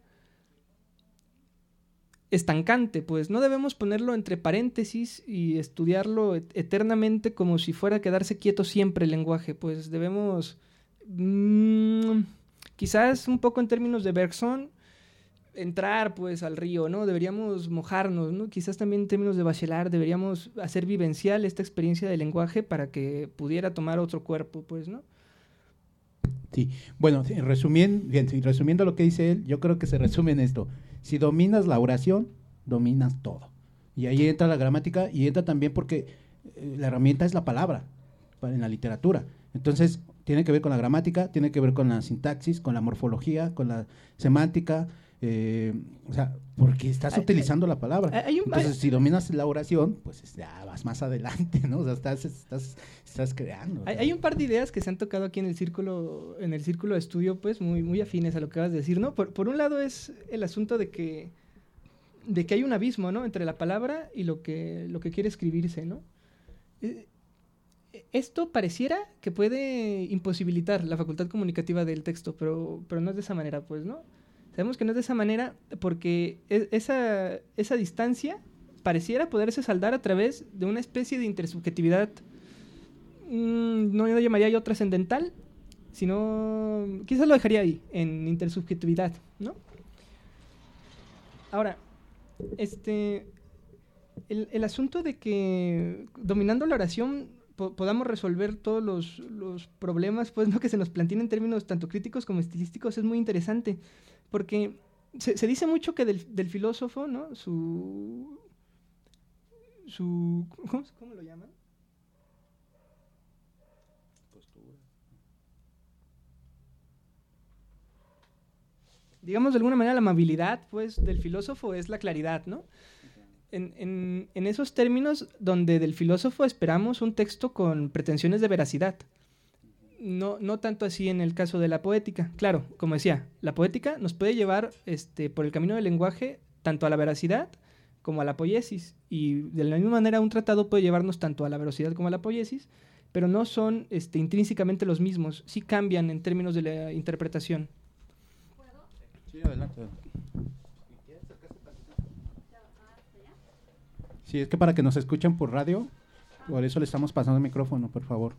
estancante, pues no debemos ponerlo entre paréntesis y estudiarlo et- eternamente como si fuera a quedarse quieto siempre el lenguaje, pues debemos, mmm, quizás un poco en términos de Bergson, entrar pues al río, ¿no? Deberíamos mojarnos, ¿no? Quizás también en términos de Bachelard deberíamos hacer vivencial esta experiencia del lenguaje para que pudiera tomar otro cuerpo, pues, ¿no? Sí, bueno, sí, resumiendo, bien, sí, resumiendo lo que dice él, yo creo que se resume en esto: si dominas la oración, dominas todo. Y ahí entra la gramática y entra también porque eh, la herramienta es la palabra para, en la literatura. Entonces, Tiene que ver con la gramática, tiene que ver con la sintaxis, con la morfología, con la semántica, eh, o sea, porque estás Hay- utilizando la palabra. hay un- Entonces, hay- si dominas la oración, pues ya vas más adelante, ¿no? O sea, estás, estás, estás creando. Hay, hay un par de ideas que se han tocado aquí en el círculo, en el círculo de estudio, pues muy, muy afines a lo que vas a decir, ¿no? Por, por un lado es el asunto de que, de que hay un abismo, ¿no? Entre la palabra y lo que, lo que quiere escribirse, ¿no? Eh, Esto pareciera que puede imposibilitar la facultad comunicativa del texto, pero, pero no es de esa manera, pues, ¿no? Sabemos que no es de esa manera porque e- esa, esa distancia pareciera poderse saldar a través de una especie de intersubjetividad, mm, no lo llamaría yo trascendental, sino quizás lo dejaría ahí, en intersubjetividad, ¿no? Ahora, este, el, el asunto de que dominando la oración po- podamos resolver todos los, los problemas, pues, ¿no? que se nos plantean en términos tanto críticos como estilísticos es muy interesante, porque se, se dice mucho que del, del filósofo, ¿no? Su, su ¿cómo, cómo lo llaman? Digamos de alguna manera la amabilidad, pues, del filósofo es la claridad, ¿no? En, en, en esos términos donde del filósofo esperamos un texto con pretensiones de veracidad. No, no tanto así en el caso de la poética. Claro, como decía, la poética nos puede llevar este, por el camino del lenguaje tanto a la veracidad como a la poiesis. Y de la misma manera un tratado puede llevarnos tanto a la veracidad como a la poiesis, pero no son este, intrínsecamente los mismos. Sí cambian en términos de la interpretación. Sí, adelante. Sí, es que para que nos escuchen por radio, por eso le estamos pasando el micrófono, por favor.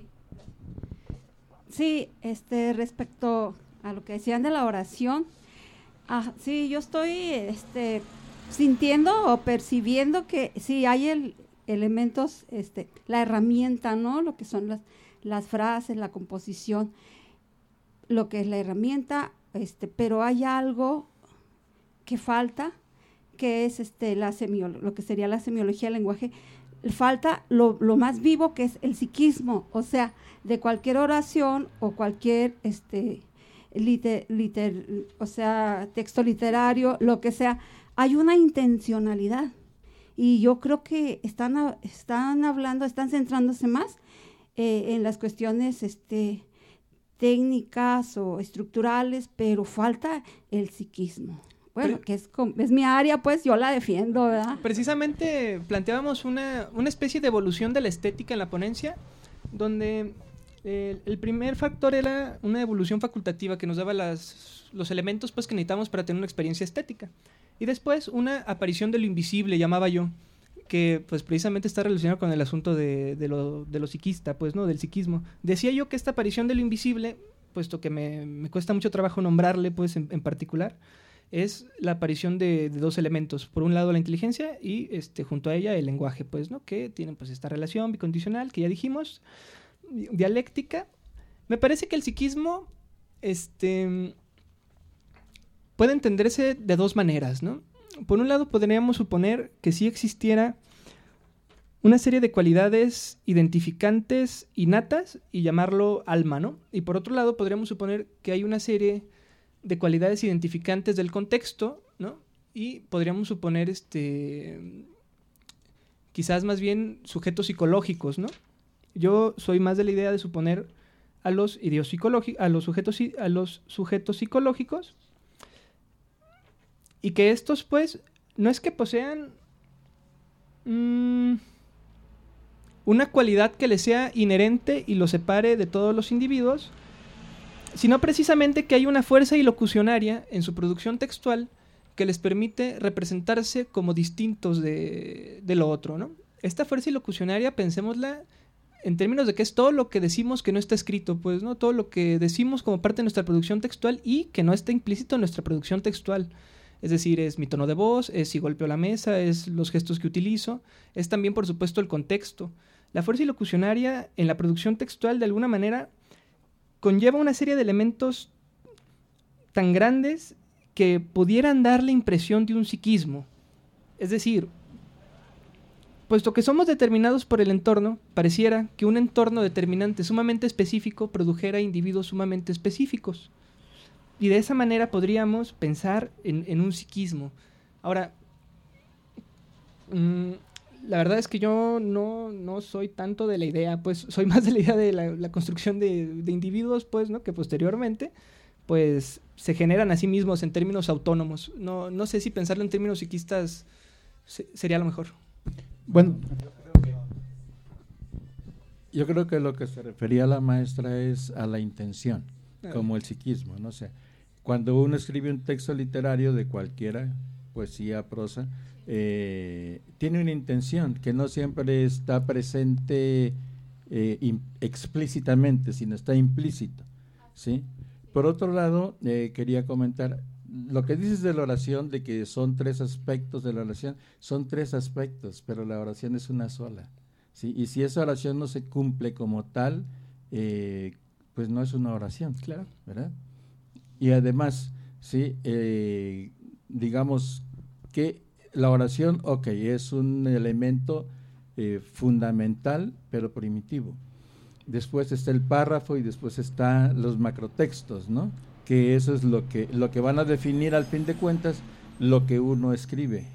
Sí, este, respecto a lo que decían de la oración, ah, sí, yo estoy este, sintiendo o percibiendo que sí hay el, elementos, este, la herramienta, ¿no? Lo que son las, las frases, la composición, lo que es la herramienta, este, pero hay algo que falta, que es este, la semiolo- lo que sería la semiología del lenguaje. Falta lo, lo más vivo, que es el psiquismo, o sea, de cualquier oración o cualquier este liter, liter, o sea, texto literario, lo que sea, hay una intencionalidad. Y yo creo que están, a, están hablando, están centrándose más eh, en las cuestiones este, técnicas o estructurales, pero falta el psiquismo. Bueno, que es, es mi área, pues yo la defiendo, ¿verdad? Precisamente planteábamos una, una especie de evolución de la estética en la ponencia, donde eh, el primer factor era una evolución facultativa que nos daba las, los elementos pues, que necesitamos para tener una experiencia estética. Y después una aparición de lo invisible, llamaba yo, que pues precisamente está relacionado con el asunto de, de, lo, de lo psiquista, pues, ¿no? Del psiquismo. Decía yo que esta aparición de lo invisible, puesto que me, me cuesta mucho trabajo nombrarle pues, en, en particular, es la aparición de, de dos elementos. Por un lado la inteligencia y este, junto a ella el lenguaje, pues, ¿no? Que tienen pues esta relación bicondicional que ya dijimos, dialéctica. Me parece que el psiquismo este, puede entenderse de dos maneras, ¿no? Por un lado podríamos suponer que sí existiera una serie de cualidades identificantes innatas y llamarlo alma, ¿no? Y por otro lado podríamos suponer que hay una serie de cualidades identificantes del contexto, ¿no? Y podríamos suponer este quizás más bien sujetos psicológicos, ¿no? Yo soy más de la idea de suponer a los idiopsicológicos, a los sujetos a los sujetos psicológicos, y que estos pues no es que posean mmm, una cualidad que les sea inherente y los separe de todos los individuos, sino precisamente que hay una fuerza ilocucionaria en su producción textual que les permite representarse como distintos de, de lo otro, ¿no? Esta fuerza ilocucionaria, pensémosla en términos de que es todo lo que decimos que no está escrito, pues, ¿no? Todo lo que decimos como parte de nuestra producción textual y que no está implícito en nuestra producción textual. Es decir, es mi tono de voz, es si golpeo la mesa, es los gestos que utilizo, es también, por supuesto, el contexto. La fuerza ilocucionaria en la producción textual, de alguna manera, conlleva una serie de elementos tan grandes que pudieran dar la impresión de un psiquismo. Es decir, puesto que somos determinados por el entorno, pareciera que un entorno determinante sumamente específico produjera individuos sumamente específicos. Y de esa manera podríamos pensar en, en un psiquismo. Ahora, mmm, la verdad es que yo no, no soy tanto de la idea, pues soy más de la idea de la, la construcción de, de individuos, pues, ¿no? Que posteriormente, pues, se generan a sí mismos en términos autónomos. No, no sé si pensarlo en términos psiquistas se, sería lo mejor. Bueno, yo creo que lo que se refería la maestra es a la intención, como el psiquismo, no sé. Cuando uno escribe un texto literario de cualquiera, poesía, prosa, eh, tiene una intención que no siempre está presente eh, in, explícitamente, sino está implícito, ¿sí? Por otro lado, eh, quería comentar, lo que dices de la oración, de que son tres aspectos de la oración, son tres aspectos, pero la oración es una sola, ¿sí? Y si esa oración no se cumple como tal, eh, pues no es una oración, claro, ¿verdad? Y además, sí, eh, digamos que la oración, ok, es un elemento eh, fundamental, pero primitivo. Después está el párrafo y después están los macrotextos, ¿no? Que eso es lo que, lo que van a definir al fin de cuentas lo que uno escribe.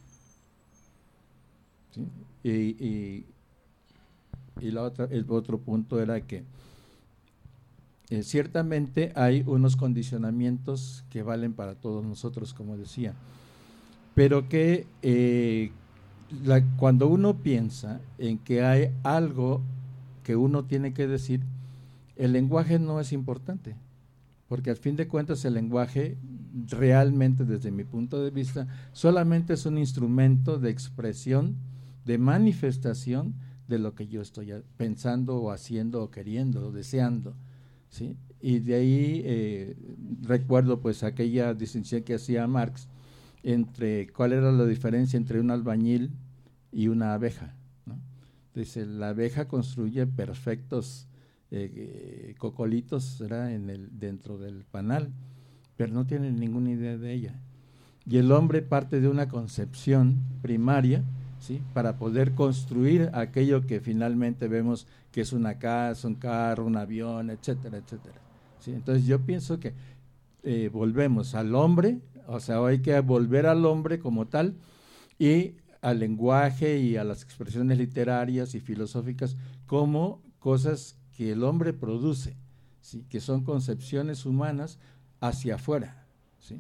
¿Sí? Y, y, y la otra, el otro punto era que Eh, ciertamente hay unos condicionamientos que valen para todos nosotros, como decía, pero que eh, la, cuando uno piensa en que hay algo que uno tiene que decir, el lenguaje no es importante, porque al fin de cuentas el lenguaje realmente, desde mi punto de vista, solamente es un instrumento de expresión, de manifestación de lo que yo estoy pensando o haciendo o queriendo o deseando. ¿Sí? Y de ahí eh, recuerdo pues aquella distinción que hacía Marx entre cuál era la diferencia entre un albañil y una abeja, ¿no? Dice, la abeja construye perfectos eh, eh, cocolitos, ¿verdad? En el, dentro del panal, pero no tiene ninguna idea de ella. Y el hombre parte de una concepción primaria, ¿sí? Para poder construir aquello que finalmente vemos que es una casa, un carro, un avión, etcétera, etcétera. ¿Sí? Entonces yo pienso que eh, volvemos al hombre, o sea, hay que volver al hombre como tal y al lenguaje y a las expresiones literarias y filosóficas como cosas que el hombre produce, ¿sí? Que son concepciones humanas hacia afuera. ¿Sí?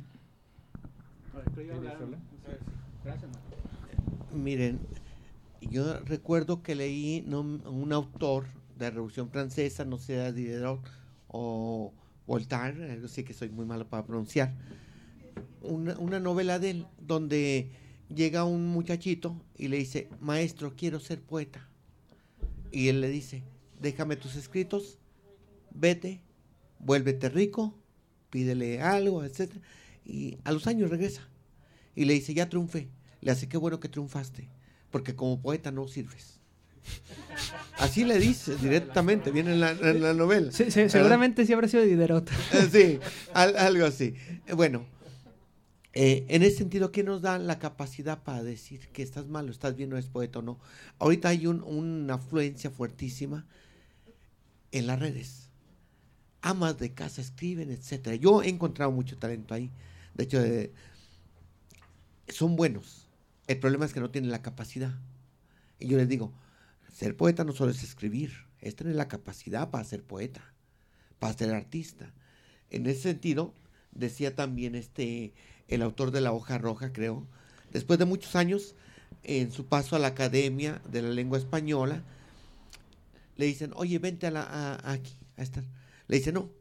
Miren, yo recuerdo que leí no, un autor de la Revolución Francesa, no sé, Diderot o Voltaire, yo sé que soy muy malo para pronunciar, una, una novela de él donde llega un muchachito y le dice, maestro, quiero ser poeta. Y él le dice, déjame tus escritos, vete, vuélvete rico, pídele algo, etcétera. Y a los años regresa y le dice, ya triunfé. Le hace, qué bueno que triunfaste, porque como poeta no sirves. Así le dice directamente, viene en la, en la novela. Sí, sí, seguramente sí habrá sido Diderot. Sí, al, algo así. Bueno, eh, en ese sentido, ¿qué nos da la capacidad para decir que estás malo, estás bien, no eres poeta o no? Ahorita hay un, una afluencia fuertísima en las redes. Amas de casa escriben, etcétera. Yo he encontrado mucho talento ahí. De hecho, eh, son buenos. El problema es que no tienen la capacidad. Y yo les digo, ser poeta no solo es escribir, es tener la capacidad para ser poeta, para ser artista. En ese sentido, decía también este, el autor de La Hoja Roja, creo, después de muchos años, en su paso a la Academia de la Lengua Española, le dicen, oye, vente a la, a, aquí, a estar. Le dice, no,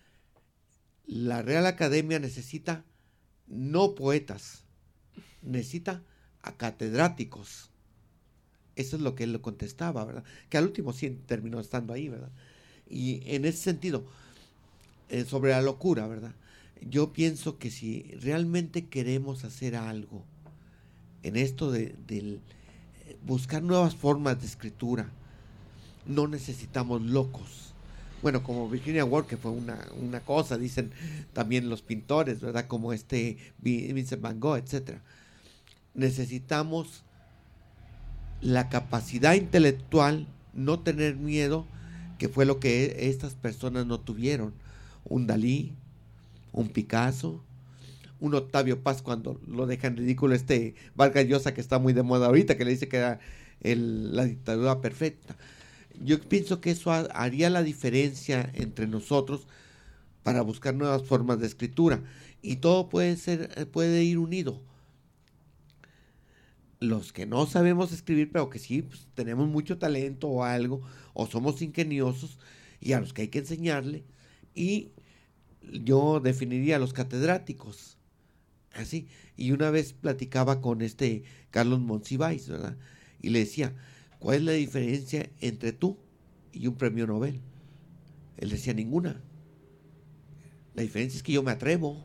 la Real Academia necesita no poetas, necesita a catedráticos. Eso es lo que él le contestaba, ¿verdad? Que al último sí terminó estando ahí, ¿verdad? Y en ese sentido, eh, sobre la locura, ¿verdad? Yo pienso que si realmente queremos hacer algo en esto de, de buscar nuevas formas de escritura, no necesitamos locos. Bueno, como Virginia Woolf, que fue una, una cosa, dicen también los pintores, ¿verdad? Como este Vincent Van Gogh, etcétera. Necesitamos la capacidad intelectual, no tener miedo, que fue lo que estas personas no tuvieron. Un Dalí, un Picasso, un Octavio Paz, cuando lo dejan ridículo este Vargas Llosa, que está muy de moda ahorita, que le dice que era el, la dictadura perfecta. Yo pienso que eso ha, haría la diferencia entre nosotros para buscar nuevas formas de escritura, y todo puede ser, puede ir unido. Los que no sabemos escribir, pero que sí pues, tenemos mucho talento o algo, o somos ingeniosos, y a los que hay que enseñarle, y yo definiría a los catedráticos, así. Y una vez platicaba con este Carlos Monsiváis, ¿verdad? Y le decía, ¿cuál es la diferencia entre tú y un premio Nobel? Él decía, ninguna. La diferencia es que yo me atrevo.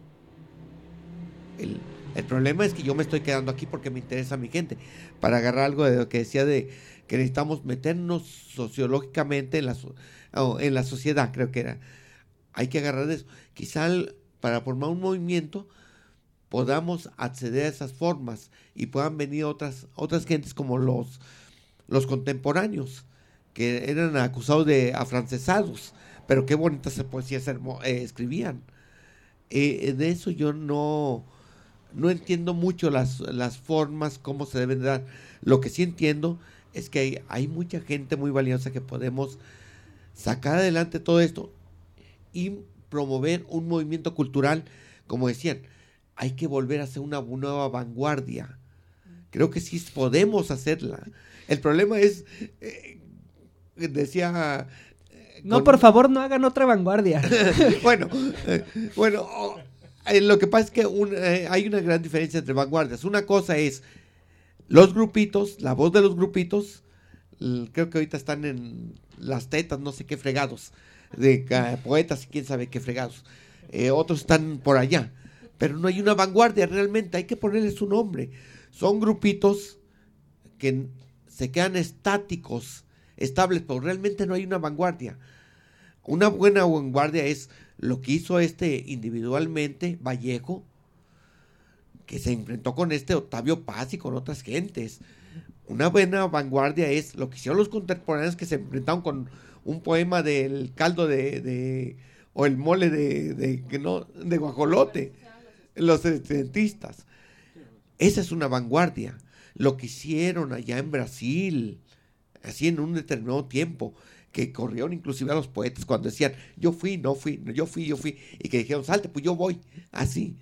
El, el problema es que yo me estoy quedando aquí porque me interesa mi gente. Para agarrar algo de lo que decía de que necesitamos meternos sociológicamente en la, oh, en la sociedad, creo que era. Hay que agarrar de eso. Quizá el, para formar un movimiento podamos acceder a esas formas y puedan venir otras, otras gentes como los, los contemporáneos, que eran acusados de afrancesados, pero qué bonitas poesías hermo, eh, escribían. Eh, de eso yo no, no entiendo mucho las, las formas, cómo se deben dar. Lo que sí entiendo es que hay, hay mucha gente muy valiosa que podemos sacar adelante todo esto y promover un movimiento cultural, como decían, hay que volver a hacer una nueva vanguardia. Creo que sí podemos hacerla. El problema es, eh, decía... Eh, no, con... por favor, no hagan otra vanguardia. bueno, eh, bueno, oh, eh, lo que pasa es que un, eh, hay una gran diferencia entre vanguardias. Una cosa es los grupitos, la voz de los grupitos, l- creo que ahorita están en las tetas, no sé qué fregados, de uh, poetas y quién sabe qué fregados. Eh, otros están por allá. Pero no hay una vanguardia realmente, hay que ponerle su nombre. Son grupitos que se quedan estáticos, estables, pero realmente no hay una vanguardia. Una buena vanguardia es lo que hizo este individualmente, Vallejo, que se enfrentó con este Octavio Paz y con otras gentes. Una buena vanguardia es lo que hicieron los contemporáneos, que se enfrentaron con un poema del caldo de, de o el mole de, de, de, no, de guajolote. Los estudiantistas. Esa es una vanguardia. Lo que hicieron allá en Brasil, así en un determinado tiempo, que corrieron inclusive a los poetas cuando decían, yo fui, no fui, yo fui, yo fui, y que dijeron, salte, pues yo voy, así.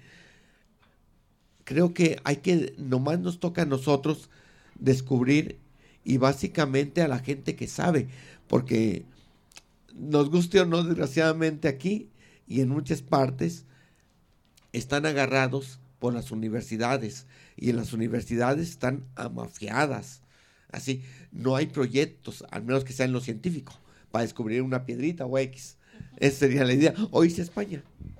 Creo que hay que, nomás nos toca a nosotros descubrir, y básicamente a la gente que sabe, porque nos guste o no, desgraciadamente aquí y en muchas partes, están agarrados por las universidades, y en las universidades están amafiadas. Así, no hay proyectos, al menos que sean lo científico, para descubrir una piedrita o X. Esa sería la idea. O irse a España.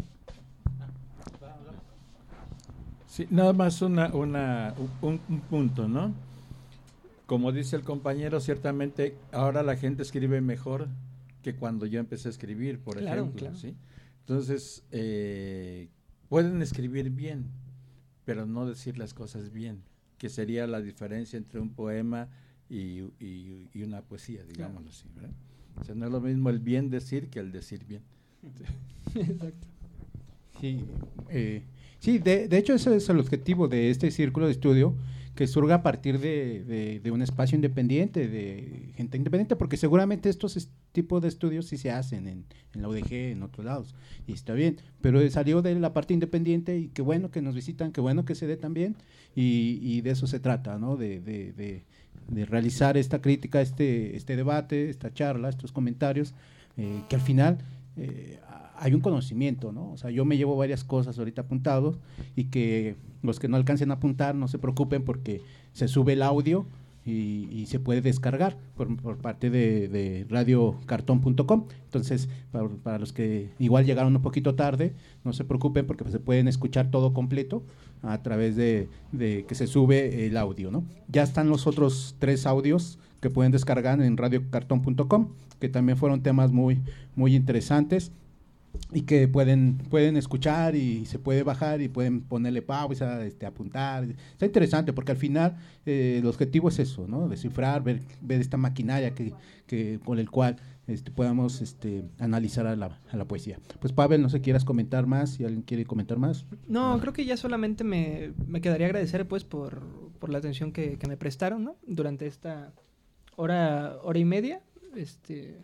Sí, nada más una, una, un, un punto, ¿no? Como dice el compañero, ciertamente ahora la gente escribe mejor que cuando yo empecé a escribir, por Claro, ejemplo. claro. ¿Sí? Entonces, eh, pueden escribir bien, pero no decir las cosas bien, que sería la diferencia entre un poema y, y, y una poesía, digámoslo así, ¿verdad? O sea, no es lo mismo el bien decir que el decir bien. Exacto. Sí, eh, sí de, de hecho ese es el objetivo de este círculo de estudio, que surga a partir de, de, de un espacio independiente, de gente independiente, porque seguramente estos tipos de estudios sí se hacen en, en la U D G, en otros lados, y está bien, pero salió de la parte independiente, y qué bueno que nos visitan, qué bueno que se dé también, y, y de eso se trata, ¿no? De, de, de, de realizar esta crítica, este, este debate, esta charla, estos comentarios, eh, que al final eh, hay un conocimiento, ¿no? O sea, yo me llevo varias cosas ahorita apuntados, y que los que no alcancen a apuntar no se preocupen, porque se sube el audio y, y se puede descargar por, por parte de, de radio cartón punto com. Entonces, para, para los que igual llegaron un poquito tarde, no se preocupen, porque pues, se pueden escuchar todo completo a través de, de que se sube el audio, ¿no? Ya están los otros tres audios que pueden descargar en radio cartón punto com, que también fueron temas muy, muy interesantes. y que pueden pueden escuchar y se puede bajar y pueden ponerle pausa, este, apuntar. Está interesante porque al final eh, el objetivo es eso, ¿no? Descifrar, ver, ver esta maquinaria que, que con el cual este, podamos este, analizar a la, a la poesía. Pues Pavel, no sé, quieras comentar más, si alguien quiere comentar más. No, creo que ya solamente me, me quedaría agradecer pues por, por la atención que, que me prestaron, ¿no? Durante esta hora, hora y media. Este...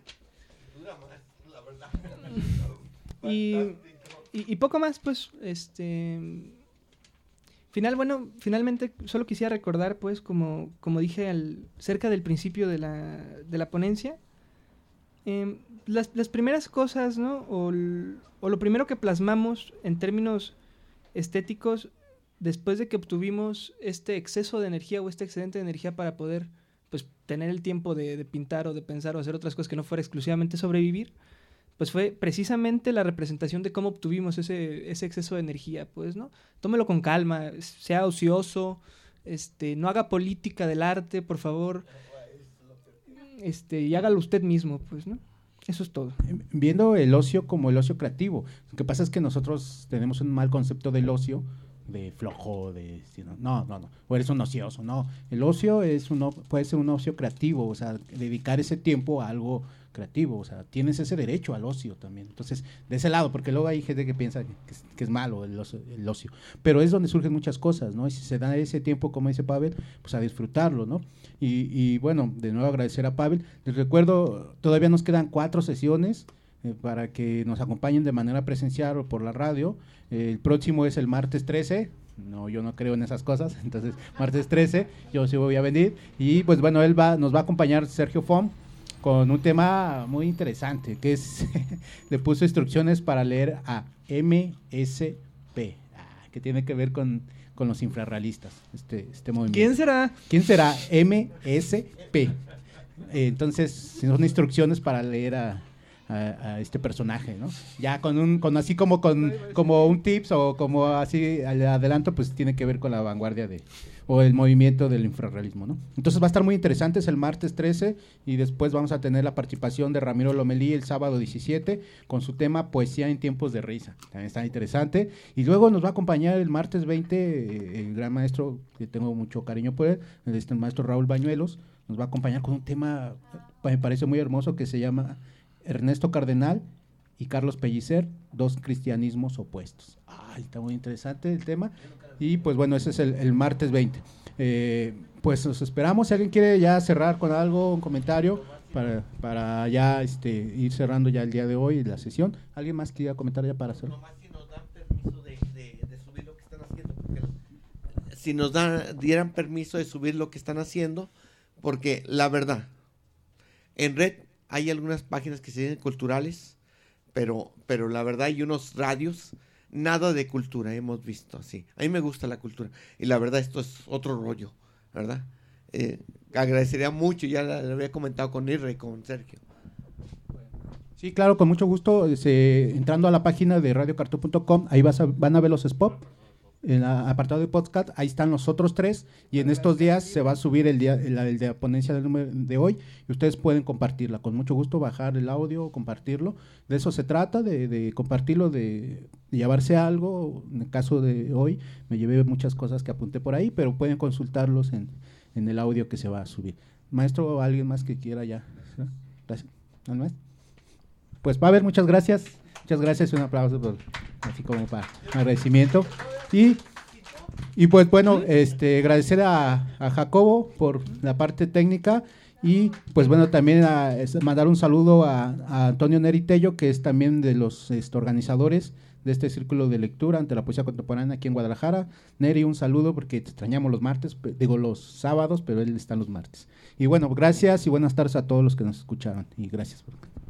Y, y, y poco más, pues, este... Final, bueno, finalmente solo quisiera recordar, pues, como, como dije al, cerca del principio de la, de la ponencia, eh, las, las primeras cosas, ¿no? O, l, o lo primero que plasmamos en términos estéticos, después de que obtuvimos este exceso de energía o este excedente de energía para poder, pues, tener el tiempo de, de pintar o de pensar o hacer otras cosas que no fuera exclusivamente sobrevivir, pues fue precisamente la representación de cómo obtuvimos ese, ese exceso de energía, pues, ¿no? Tómelo con calma, sea ocioso, este, no haga política del arte, por favor, este, y hágalo usted mismo, pues, ¿no? Eso es todo. Viendo el ocio como el ocio creativo. Lo que pasa es que nosotros tenemos un mal concepto del ocio, de flojo, de no, no, no, o eres un ocioso, no. El ocio es uno, puede ser un ocio creativo, o sea, dedicar ese tiempo a algo creativo, o sea, tienes ese derecho al ocio también. Entonces, de ese lado, porque luego hay gente que piensa que es, que es malo el ocio, el ocio, pero es donde surgen muchas cosas, ¿no? Y si se da ese tiempo, como dice Pavel, pues a disfrutarlo, ¿no? Y, y bueno, de nuevo agradecer a Pavel. Les recuerdo, todavía nos quedan cuatro sesiones eh, para que nos acompañen de manera presencial o por la radio. Eh, el próximo es el martes trece. No, yo no creo en esas cosas, entonces martes trece, yo sí voy a venir. Y pues bueno, él va, nos va a acompañar Sergio Fom con un tema muy interesante, que es, le puso instrucciones para leer a M S P, ah, que tiene que ver con, con los infrarrealistas, este, este movimiento. ¿Quién será? ¿Quién será? M S P. Eh, entonces, son instrucciones para leer a, a, a este personaje, ¿no? Ya con un, con así como con, como un tips o como así al adelanto, pues tiene que ver con la vanguardia de o el movimiento del infrarrealismo, ¿no? Entonces va a estar muy interesante, es el martes trece y después vamos a tener la participación de Ramiro Lomelí el sábado diecisiete con su tema Poesía en tiempos de risa, también está interesante, y luego nos va a acompañar el martes veinte el gran maestro, que tengo mucho cariño por él, el maestro Raúl Bañuelos, nos va a acompañar con un tema, me parece muy hermoso, que se llama Ernesto Cardenal y Carlos Pellicer, dos cristianismos opuestos. Ay, está muy interesante el tema. Y pues bueno, ese es el, el martes veinte. Eh, pues los esperamos. Si alguien quiere ya cerrar con algo, un comentario, para, para ya este, ir cerrando ya el día de hoy la sesión. ¿Alguien más quiera comentar ya para hacerlo? Nomás si nos dan permiso de, de, de subir lo que están haciendo. Porque si nos dan, dieran permiso de subir lo que están haciendo, porque la verdad, en red hay algunas páginas que se llaman culturales, pero, pero la verdad hay unos radios, nada de cultura hemos visto así. A mí me gusta la cultura y la verdad esto es otro rollo, ¿verdad? Eh, agradecería mucho, ya lo había comentado con Irra y con Sergio. Sí, claro, con mucho gusto. Se, entrando a la página de radio cartón punto com, ahí vas a, van a ver los spots. En el apartado de podcast, ahí están los otros tres y en estos días se va a subir el día el, el de la ponencia del número de hoy y ustedes pueden compartirla, con mucho gusto bajar el audio, compartirlo, de eso se trata, de, de compartirlo, de, de llevarse algo. En el caso de hoy me llevé muchas cosas que apunté por ahí, pero pueden consultarlos en, en el audio que se va a subir. Maestro, o alguien más que quiera ya. Gracias. ¿No más? Pues va a haber, muchas gracias. Muchas gracias, un aplauso por, así como para un agradecimiento. Y, y pues bueno, este, agradecer a, a Jacobo por la parte técnica y pues bueno, también a, es, mandar un saludo a, a Antonio Neri Tello, que es también de los este, organizadores de este círculo de lectura ante la poesía contemporánea aquí en Guadalajara. Neri, un saludo porque te extrañamos los martes, digo los sábados, pero él está los martes. Y bueno, gracias y buenas tardes a todos los que nos escucharon y gracias por